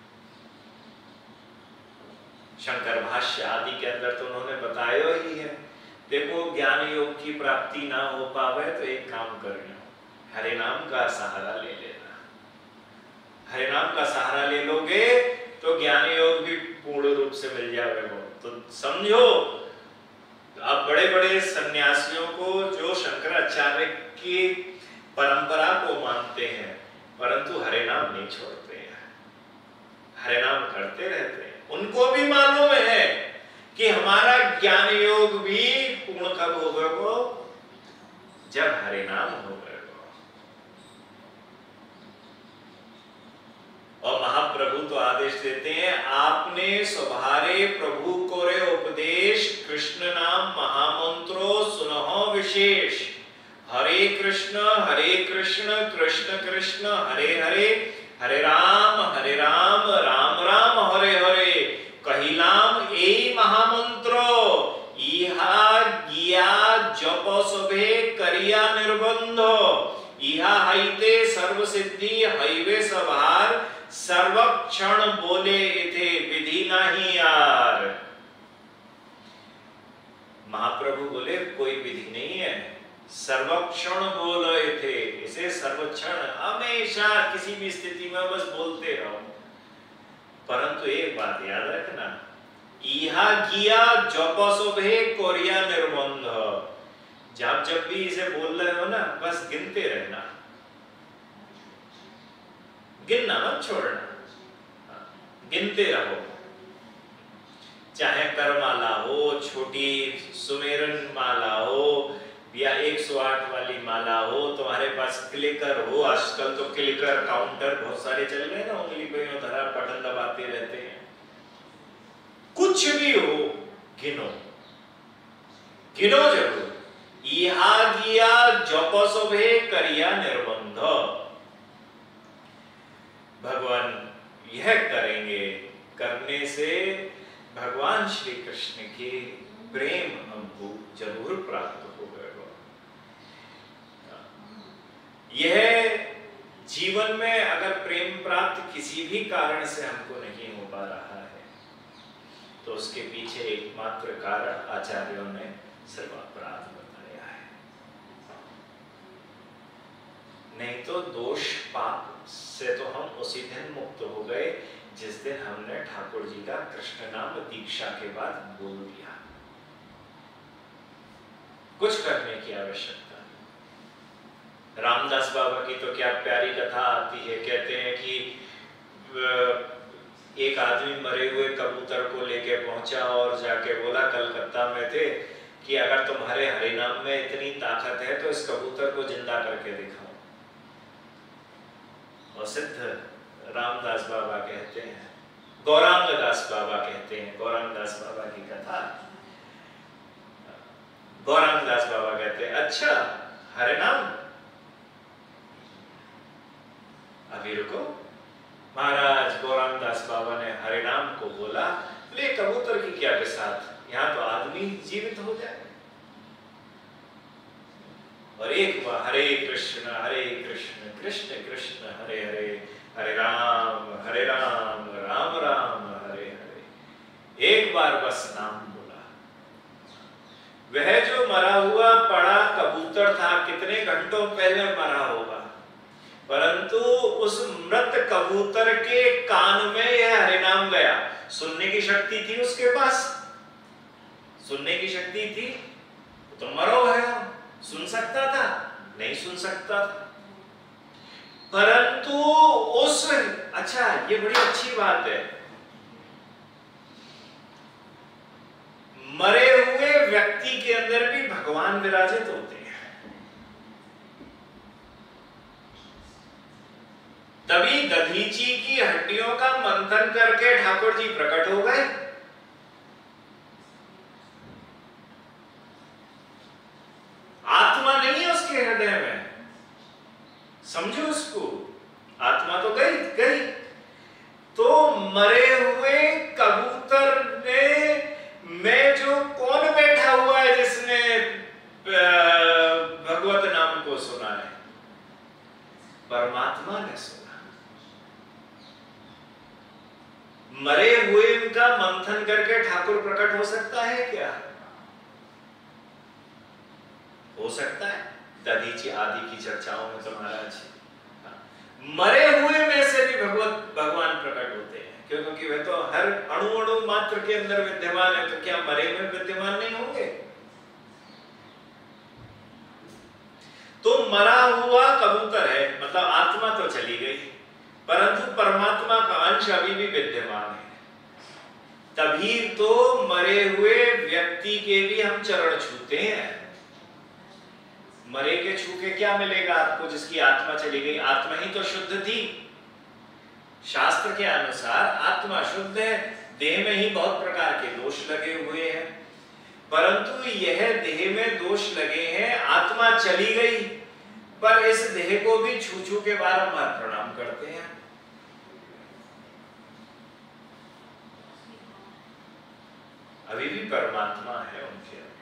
शंकर भाष्य आदि के अंदर तो उन्होंने बताया ही है। देखो, ज्ञान योग की प्राप्ति ना हो पावे तो एक काम करना, हरे नाम का सहारा ले लेना। हरे नाम का सहारा ले लोगे तो ज्ञान योग भी पूर्ण रूप से मिल जाएगा। तो समझो, आप बड़े बड़े सन्यासियों को जो शंकराचार्य की परंपरा को मानते हैं परंतु हरे नाम नहीं छोड़ते हैं, हरे नाम करते रहते हैं, उनको भी मालूम है कि हमारा ज्ञान योग भी पूर्ण कब होगा, जब हरे नाम होगा। और महाप्रभु तो आदेश देते हैं, आपने सुभारे प्रभु को रे उपदेश, कृष्ण नाम महामंत्रो सुनहो विशेष। हरे कृष्ण हरे कृष्ण कृष्ण कृष्ण हरे हरे, हरे राम हरे राम राम राम हरे हरे। कहिलाम एई महामंत्रो, इहा गिया जप सभे करिया निर्बंध। इहा हाइते सर्व सिद्धि हईवे सभार, सर्वक्षण बोले इथे विधि नहीं यार। महाप्रभु बोले कोई विधि नहीं है, सर्वक्षण बोले थे, इसे सर्वक्षण हमेशा किसी भी स्थिति में बस बोलते रहो। परंतु एक बात याद रखना, इहा गिया जपसोभे कोरिया निर्बंध। जब जब भी इसे बोल रहे हो ना, बस गिनते रहना, गिनना मत छोड़ना, गिनते रहो। चाहे करमाला हो, छोटी सुमेरन माला हो या एक सौ आठ वाली माला हो, तुम्हारे पास क्लिकर हो, आजकल तो क्लिकर काउंटर बहुत सारे चल गए ना, उंगली पे धरा बटन दबाते रहते हैं। कुछ भी हो, गिनो, गिनो जरूर। इहा गिया जपसोभे करिया निर्बंध। भगवान यह करेंगे, करने से भगवान श्री कृष्ण के प्रेम हमको जरूर प्राप्त होगा। यह जीवन में अगर प्रेम प्राप्त किसी भी कारण से हमको नहीं हो पा रहा है तो उसके पीछे एकमात्र कारण आचार्यों ने सिर्फ अपराध बताया है। नहीं तो दोष पाप से तो हम उसी दिन मुक्त हो गए जिस दिन हमने ठाकुर जी का कृष्ण नाम दीक्षा के बाद बोल दिया। कुछ करने की आवश्यकता। रामदास बाबा की तो क्या प्यारी कथा आती है। कहते हैं कि एक आदमी मरे हुए कबूतर को लेके पहुंचा और जाके बोला कलकत्ता में थे कि अगर तुम्हारे हरि नाम में इतनी ताकत है तो इस कबूतर को जिंदा करके दिखाओ। और सिद्ध रामदास बाबा कहते हैं, गौरांग दास बाबा कहते हैं, गौरांग दास बाबा की कथा। गौरांग दास बाबा कहते हैं अच्छा हरे नाम, अभी रुको। महाराज गौरांग दास बाबा ने हरे नाम को बोला, ले कबूतर की क्या के साथ, यहाँ तो आदमी जीवित हो जाए। और एक बार हरे कृष्ण हरे कृष्ण कृष्ण कृष्ण हरे हरे, हरे राम हरे राम राम राम हरे हरे। एक बार बस नाम बोला। वह जो मरा हुआ पड़ा कबूतर था, कितने घंटों पहले मरा होगा, परंतु उस मृत कबूतर के कान में यह हरे नाम गया। सुनने की शक्ति थी उसके पास, सुनने की शक्ति थी तो मरो है, सुन सकता था, नहीं सुन सकता था। परंतु उस, अच्छा ये बड़ी अच्छी बात है, मरे हुए व्यक्ति के अंदर भी भगवान विराजित होते हैं। तभी दधीची की हड्डियों का मंथन करके ठाकुर जी प्रकट हो गए। आत्मा नहीं है उसके हृदय में, समझो उसको, आत्मा तो गई गई। तो मरे हुए कबूतर ने में जो कौन बैठा हुआ है जिसने भगवत नाम को सुना है? परमात्मा ने सुना। मरे हुए उनका मंथन करके ठाकुर प्रकट हो सकता है क्या? हो सकता है। दधीची आदि की चर्चाओं में तो महाराज मरे हुए में से भी भगवत भगवान प्रकट होते हैं, क्योंकि वे तो हर अणु अणु मात्र के अंदर विद्यमान है, तो क्या मरे हुए विद्यमान नहीं होंगे? तो मरा हुआ कबूतर है, मतलब आत्मा तो चली गई, परंतु परमात्मा का अंश अभी भी विद्यमान है। तभी तो मरे हुए व्यक्ति के भी हम चरण छूते हैं। मरे के छू के क्या मिलेगा आपको जिसकी आत्मा चली गई? आत्मा ही तो शुद्ध थी। शास्त्र के अनुसार आत्मा शुद्ध है, देह में ही बहुत प्रकार के दोष लगे हुए हैं, परंतु यह देह में दोष लगे हैं, आत्मा चली गई, पर इस देह को भी छू छू के बारंबार प्रणाम करते हैं। अभी भी परमात्मा है उनके अंदर।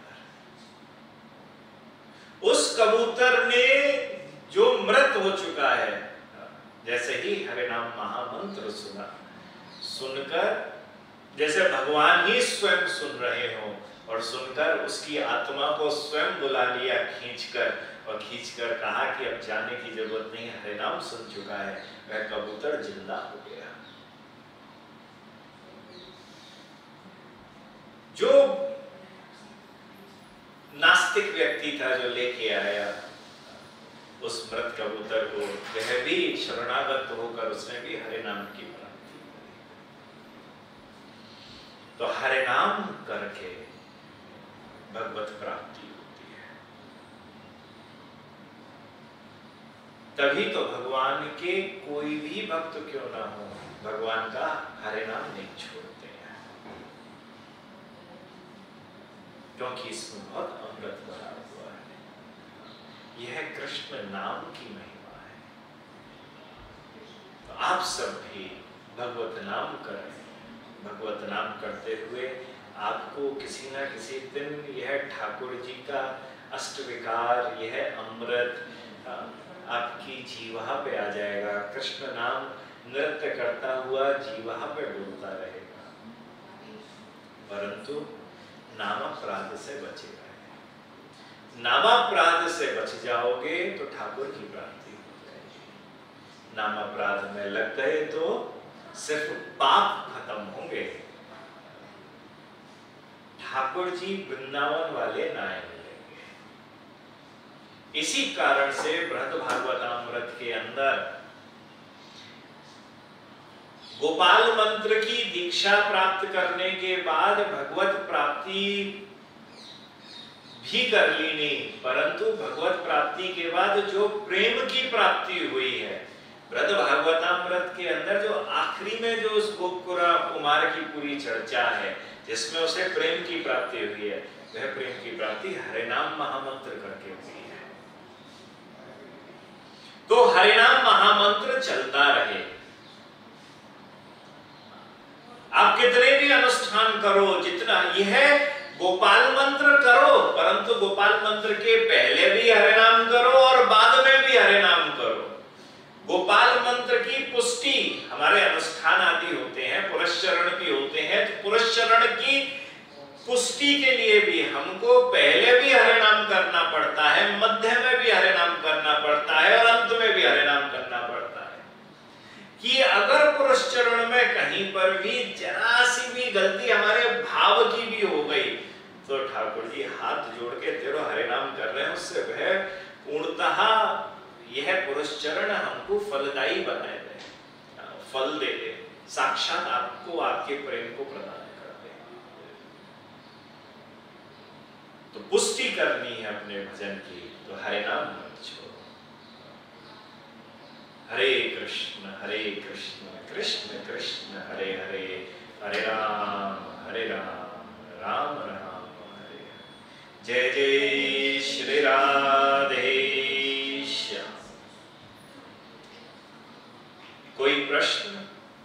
उस कबूतर ने जो मृत हो चुका है, जैसे ही हरे नाम महामंत्र सुना, सुनकर जैसे भगवान ही स्वयं सुन रहे हो, और सुनकर उसकी आत्मा को स्वयं बुला लिया खींचकर, और खींचकर कहा कि अब जाने की जरूरत नहीं, हरे नाम सुन चुका है, वह कबूतर जिंदा हो गया। जो नास्तिक व्यक्ति था जो लेके आया उस मृत कबूतर को, वह भी शरणागत होकर उसने भी हरे नाम की प्राप्ति की। तो हरे नाम करके भगवत प्राप्ति होती है। तभी तो भगवान के कोई भी भक्त क्यों ना हो, भगवान का हरे नाम नहीं छोड़ते हैं, क्योंकि इसमें बहुत अमृत भरा हुआ है। यह कृष्ण नाम की महिमा है। तो आप सब भी भगवत नाम करें। भगवत नाम करते हुए आपको किसी ना किसी दिन यह ठाकुर जी का अष्टविकार, यह अमृत आपकी जीवा पे आ जाएगा। कृष्ण नाम नृत्य करता हुआ जीवा पे डोलता रहेगा, परंतु नामापराध से बचे रहे। नामापराध से बच जाओगे तो ठाकुर की प्राप्ति हो जाएगी। नामापराध में लग गए तो सिर्फ पाप खत्म होंगे, ठाकुर जी वृंदावन वाले ना मिलेंगे। इसी कारण से बृहद भागवतामृत के अंदर गोपाल मंत्र की दीक्षा प्राप्त करने के बाद भगवत प्राप्ति भी कर ली नहीं, परंतु भगवत प्राप्ति के बाद जो प्रेम की प्राप्ति हुई है, बृहद भागवतामृत के अंदर जो आखिरी में जो उस गोकुरा कुमार की पूरी चर्चा है, जिसमें उसे प्रेम की प्राप्ति हुई है, वह प्रेम की प्राप्ति हरे नाम महामंत्र करके हुई है। तो हरे नाम महामंत्र चलता रहे। आप कितने भी अनुष्ठान करो, जितना यह गोपाल मंत्र करो, परंतु गोपाल मंत्र के पहले भी हरे नाम करो और बाद में भी हरे नाम करो। गोपाल मंत्र की पुष्टि, हमारे अनुष्ठान आदि होते हैं, पुरस्चरण भी होते हैं, तो पुरस्चरण की पुष्टि के लिए भी हमको पहले भी हरे नाम करना पड़ता है, मध्य में भी हरे नाम करना पड़ता है और अंत में भी हरे नाम करना पड़ता है। कि अगर पुरस्चरण में कहीं पर भी जरा सी भी गलती हमारे भाव की भी हो गई, तो ठाकुर जी हाथ जोड़ के तेरो हरे नाम कर रहे हैं, उससे वह पूर्णतः यह पुरस्चरण हमको फलदायी बनाए दे, फल दे दे, साक्षात आपको आपके प्रेम को प्रदान कर दे। तो पुष्टि करनी है अपने भजन की, तो हरे नाम मत छोड़ो। Hare Krishna, Hare Krishna, Krishna Krishna, Hare Hare, Hare Ram, Hare Ram, Ram Ram, Hare Hare. Jai Jai Shri Radhe Shyam. कोई प्रश्न?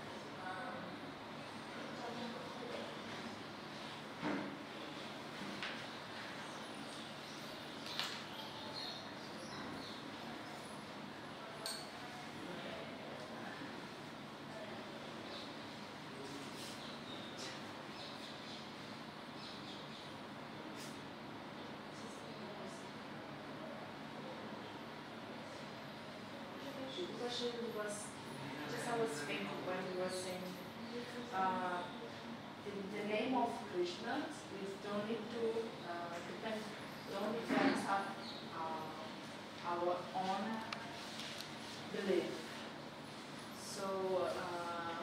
Was just I was thinking when you were saying uh, the, the name of Krishna, we don't need to uh, depend, don't depend on uh, our own belief. So uh,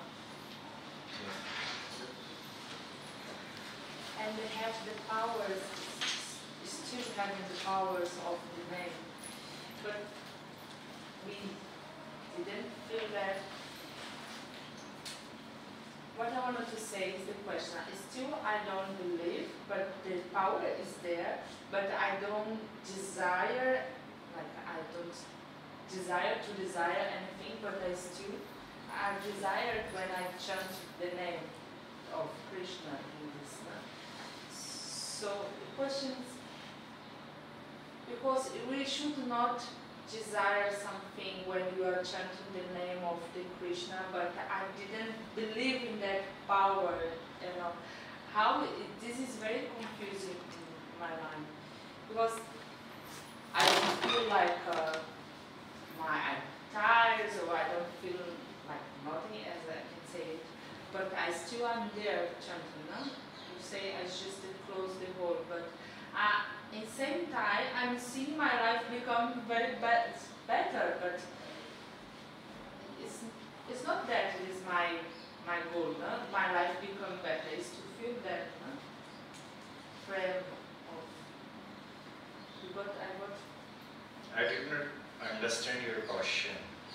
and they have the powers, still having the powers of the name, but we didn't feel that. What I wanted to say is the question. Still, I don't believe, but the power is there. But I don't desire, like I don't desire to desire anything. But I still, I desire when I chant the name of Krishna in this. So the question is, because we should not desire something when you are chanting the name of the Krishna, but I didn't believe in that power, you know. How it, this is very confusing in my mind, because I don't feel like uh, my I'm tired, or I don't feel like nothing, as I can say it, but I still am there chanting. No? You say I just close the hole, but I. In the same time, I'm seeing my life become very be better, but it's, it's not that it is my, my goal. No? My life become better. It's to feel that no? frame of what I got. I did not understand your question.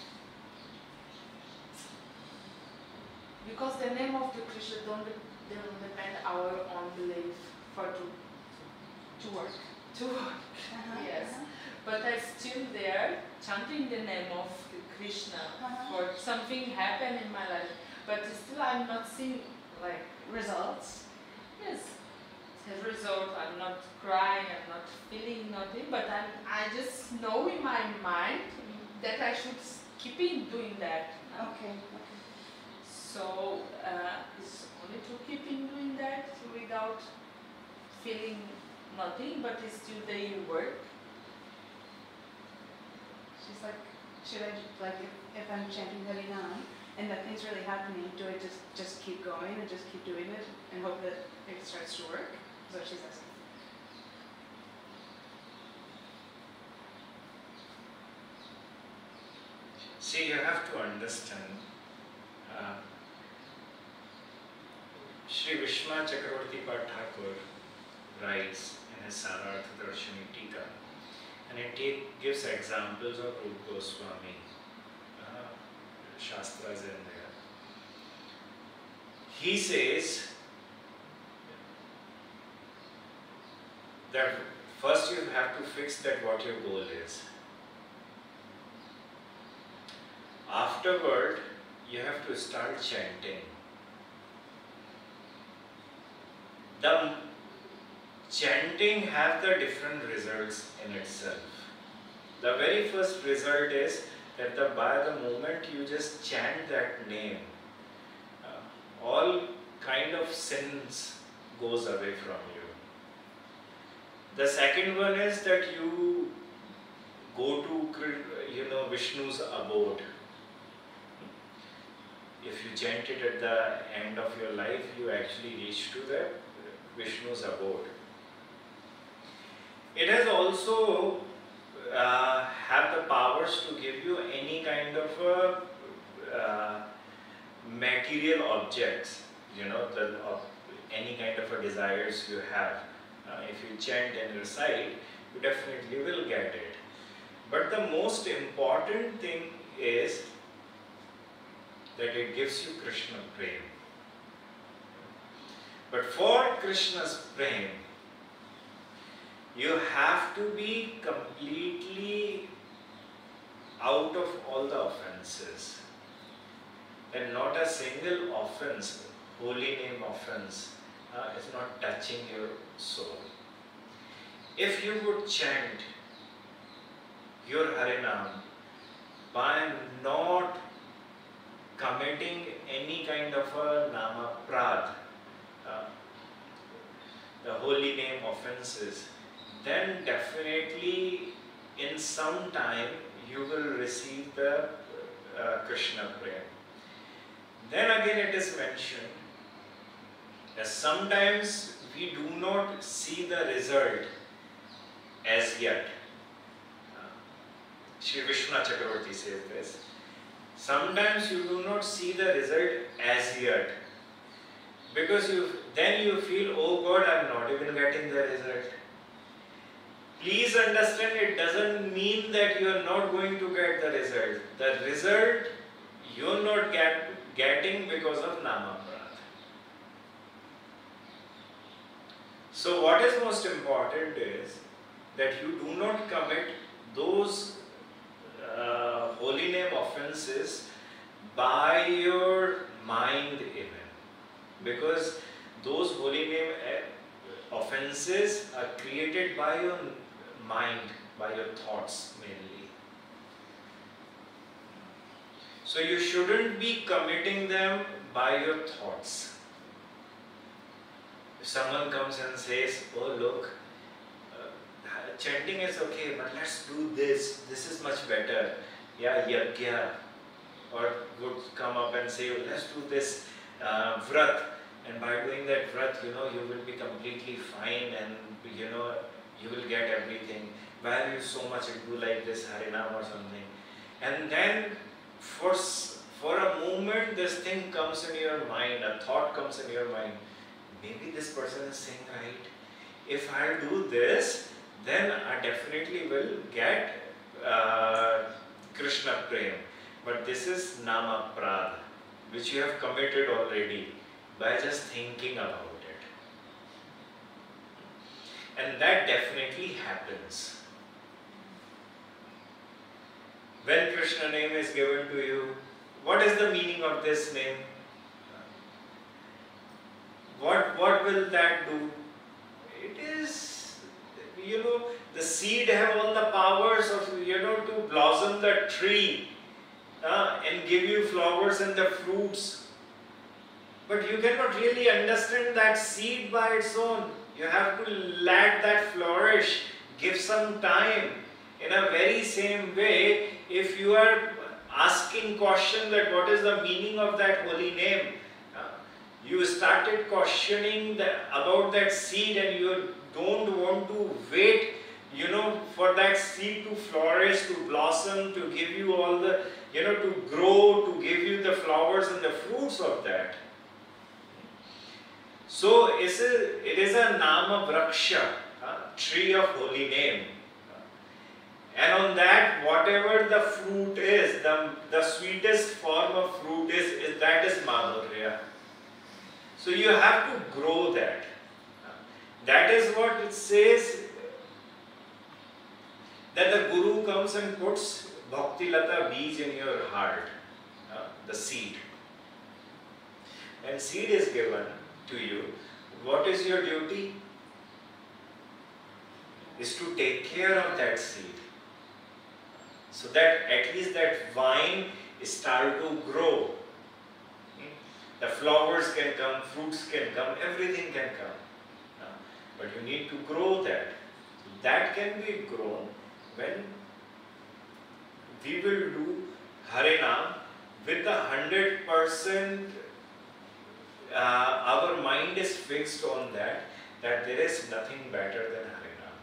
Because the name of the Krishna don't, de don't depend our own belief for to To work. To work, uh-huh, yes. Uh-huh. But I'm still there, chanting the name of Krishna uh-huh. for something happen in my life. But still I'm not seeing like results. Yes. As a result, I'm not crying, I'm not feeling nothing, but I'm, I just know in my mind that I should keep in doing that. Okay. Okay. So uh, it's only to keep in doing that without feeling nothing, but it's still daily work. She's like, should I, like, if, if I'm chanting Harinam and nothing's really happening, do I just, just keep going and just keep doing it and hope that it starts to work? Is what she's asking. See, you have to understand, uh, Sri Vishma Chakravarti Thakur writes in his Sarartha Darshani Tika, and it take, gives examples of Rupa Goswami, uh, Shastras in there. He says that first you have to fix that what your goal is. Afterward, you have to start chanting. The chanting have the different results in itself. The very first result is that the, by the moment you just chant that name, uh, all kind of sins goes away from you. The second one is that you go to, you know, Vishnu's abode. If you chant it at the end of your life, you actually reach to the Vishnu's abode. It has also uh, have the powers to give you any kind of a, uh, material objects, you know, the, uh, any kind of a desires you have. Uh, if you chant and recite, you definitely will get it. But the most important thing is that it gives you Krishna Prem. But for Krishna's Prem, you have to be completely out of all the offenses. And not a single offense, holy name offense, uh, is not touching your soul. If you would chant your Harinam by not committing any kind of a nama prad, uh, the holy name offenses, then definitely in some time you will receive the uh, Krishna Prem. Then again it is mentioned that sometimes we do not see the result as yet. Uh, Shri Vishwanath Chakravarti says this. Sometimes you do not see the result as yet, because you then you feel, oh God, I am not even getting the result. Please understand, it doesn't mean that you are not going to get the result. The result you are not get, getting because of nama prad. So what is most important is that you do not commit those uh, holy name offenses by your mind even, because those holy name offenses are created by your mind, by your thoughts mainly. So you shouldn't be committing them by your thoughts. If someone comes and says, oh look, uh, chanting is okay, but let's do this, this is much better. Yeah, yajna. Or would come up and say, let's do this uh, vrat, and by doing that vrat, you know, you will be completely fine, and you know, you will get everything. Why are you so much into like this Harinam or something? And then for, for a moment this thing comes in your mind, a thought comes in your mind. Maybe this person is saying right. If I do this, then I definitely will get uh, Krishna Prem. But this is nama prad, which you have committed already by just thinking about it. And that definitely happens. When Krishna name is given to you, what is the meaning of this name? What, what will that do? It is, you know, the seed have all the powers of, you know, to blossom the tree uh, and give you flowers and the fruits. But you cannot really understand that seed by its own. You have to let that flourish, give some time. In a very same way, if you are asking question that what is the meaning of that holy name, uh, you started questioning the, about that seed, and you don't want to wait, you know, for that seed to flourish, to blossom, to give you all the, you know, to grow, to give you the flowers and the fruits of that. So it is a, it is a nama vraksha, uh, tree of holy name. And on that, whatever the fruit is, the, the sweetest form of fruit is, is that is madhurya. So you have to grow that. That is what it says, that the Guru comes and puts Bhakti Lata beej in your heart, uh, the seed. And seed is given to you. What is your duty? Is to take care of that seed, so that at least that vine start to grow. The flowers can come, fruits can come, everything can come. But you need to grow that. That can be grown when we will do Harinam with a hundred percent. Uh, our mind is fixed on that, that there is nothing better than Harinam.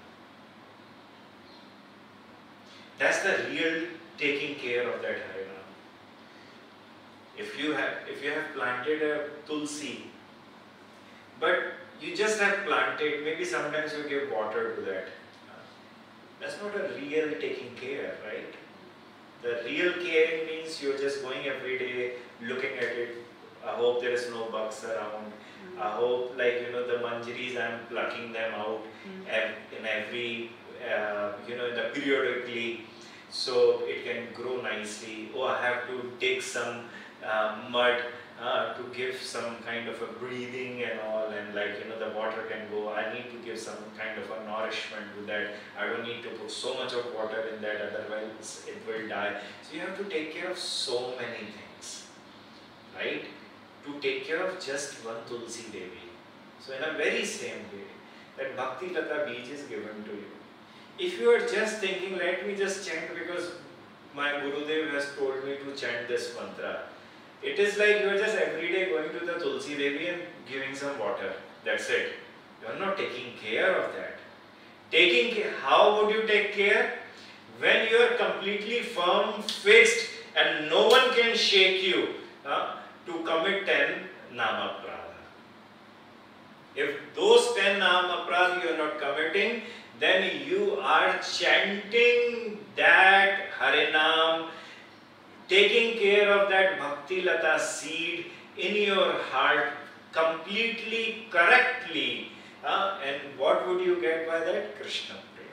That's the real taking care of that Harinam. If you have, if you have planted a tulsi, but you just have planted, maybe sometimes you give water to that. That's not a real taking care, right? The real caring means you're just going every day, looking at it. I hope there is no bugs around. Mm. I hope, like, you know, the manjaris, I'm plucking them out Mm. ev- in every, uh, you know, in the periodically, so it can grow nicely. Oh, I have to take some uh, mud uh, to give some kind of a breathing and all, and like, you know, the water can go. I need to give some kind of a nourishment to that. I don't need to put so much of water in that, otherwise it will die. So you have to take care of so many things, right? To take care of just one Tulsi Devi. So in a very same way, that Bhakti Lata Beej is given to you. If you are just thinking, let me just chant because my Gurudev has told me to chant this mantra, it is like you are just every day going to the Tulsi Devi and giving some water. That's it. You are not taking care of that. Taking care, how would you take care? When you are completely firm, fixed, and no one can shake you uh, to commit ten Nama Prada. If those ten Nama Prada you are not committing, then you are chanting that Harinam, taking care of that Bhakti Lata seed in your heart completely, correctly. Uh, and what would you get by that? Krishna Prema.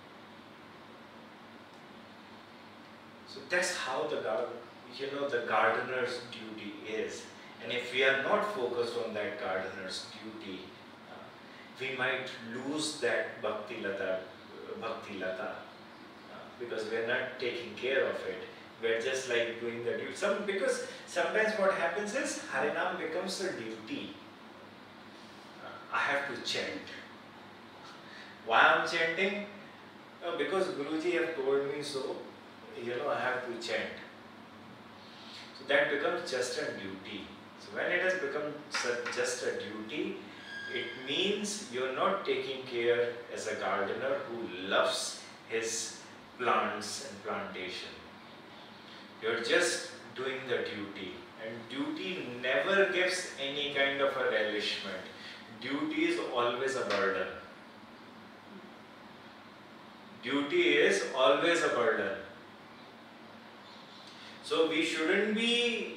So that's how the you know the gardener's duty is. And if we are not focused on that gardener's duty, uh, we might lose that Bhakti Lata, Bhakti Lata uh, because we are not taking care of it. We are just like doing the duty. Some, because sometimes what happens is Harinam becomes a duty. Uh, I have to chant. Why I am chanting? Uh, because Guruji have told me so. You know, I have to chant. So that becomes just a duty. So when it has become just a duty, it means you're not taking care as a gardener who loves his plants and plantation. You're just doing the duty. And duty never gives any kind of a relishment. Duty is always a burden. Duty is always a burden. So we shouldn't be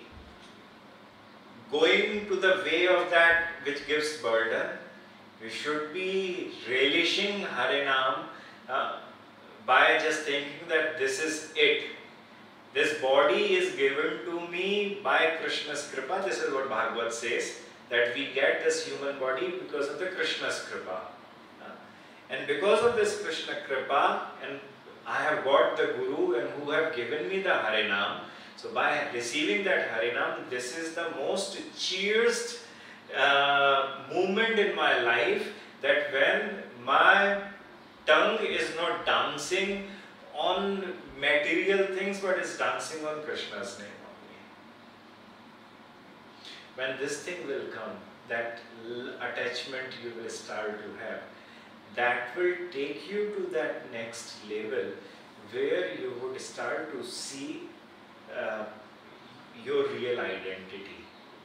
going to the way of that which gives burden. We should be relishing Harinam uh, by just thinking that this is it. This body is given to me by Krishna's Kripa. This is what Bhagavad says, that we get this human body because of the Krishna's Kripa. Uh, and because of this Krishna Kripa, and I have got the Guru and who have given me the Harinam. So by receiving that Harinam, this is the most cheersed uh, moment in my life, that when my tongue is not dancing on material things but is dancing on Krishna's name only. When this thing will come, that attachment you will start to have, that will take you to that next level where you would start to see uh, your real identity.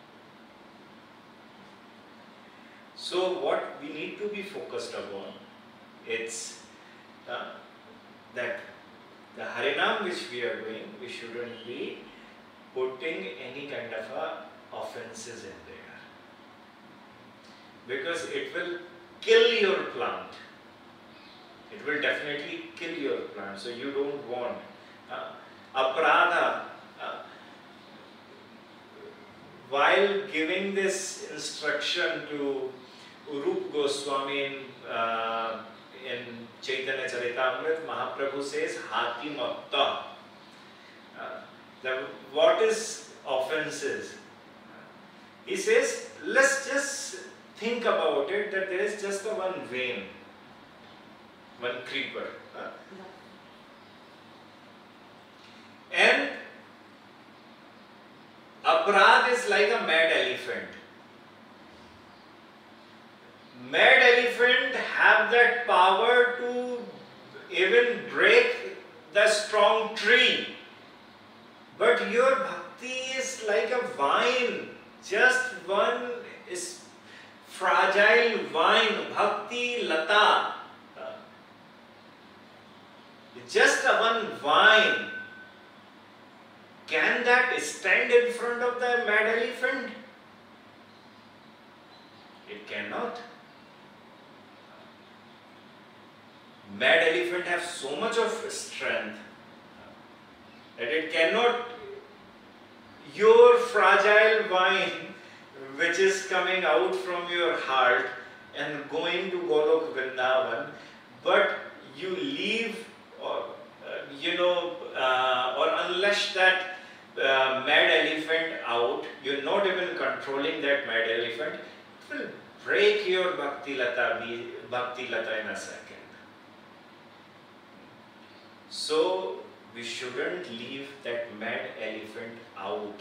So what we need to be focused upon, it's uh, that the Harinam which we are doing, we shouldn't be putting any kind of a offenses in there, because it will kill your plant. It will definitely kill your plant. So you don't want uh, aparadha. Uh, while giving this instruction to Urup Goswami in, uh, in Chaitanya Charitamrita, Mahaprabhu says, Hati Makta. Uh, the, what is offenses? He says, let's just think about it, that there is just a one vein, one creeper. Uh, and aparad is like a mad elephant. Mad elephant have that power to even break the strong tree. But your bhakti is like a vine, just one is fragile vine, bhakti lata. Just a one vine. can that stand in front of the mad elephant? It cannot. Mad elephant have so much of strength that it cannot. Your fragile vine, which is coming out from your heart and going to Golok Vrindavan, but you leave, or uh, you know, uh, or unless that uh, mad elephant out, you're not even controlling that mad elephant, it will break your bhakti lata, bhakti lata in a second. So we shouldn't leave that mad elephant out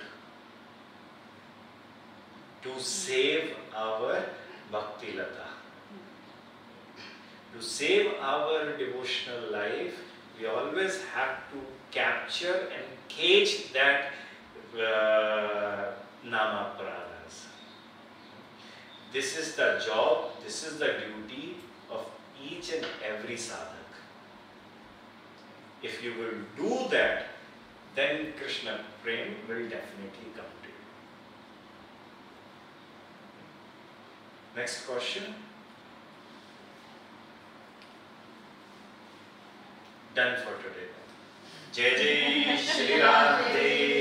to save our bhakti lata. To save our devotional life, we always have to capture and cage that uh, nama pranas. This is the job, this is the duty of each and every sadhak. If you will do that, then Krishna Prem will definitely come to you. Next question. Done for today. Jai Jai Shri Radhe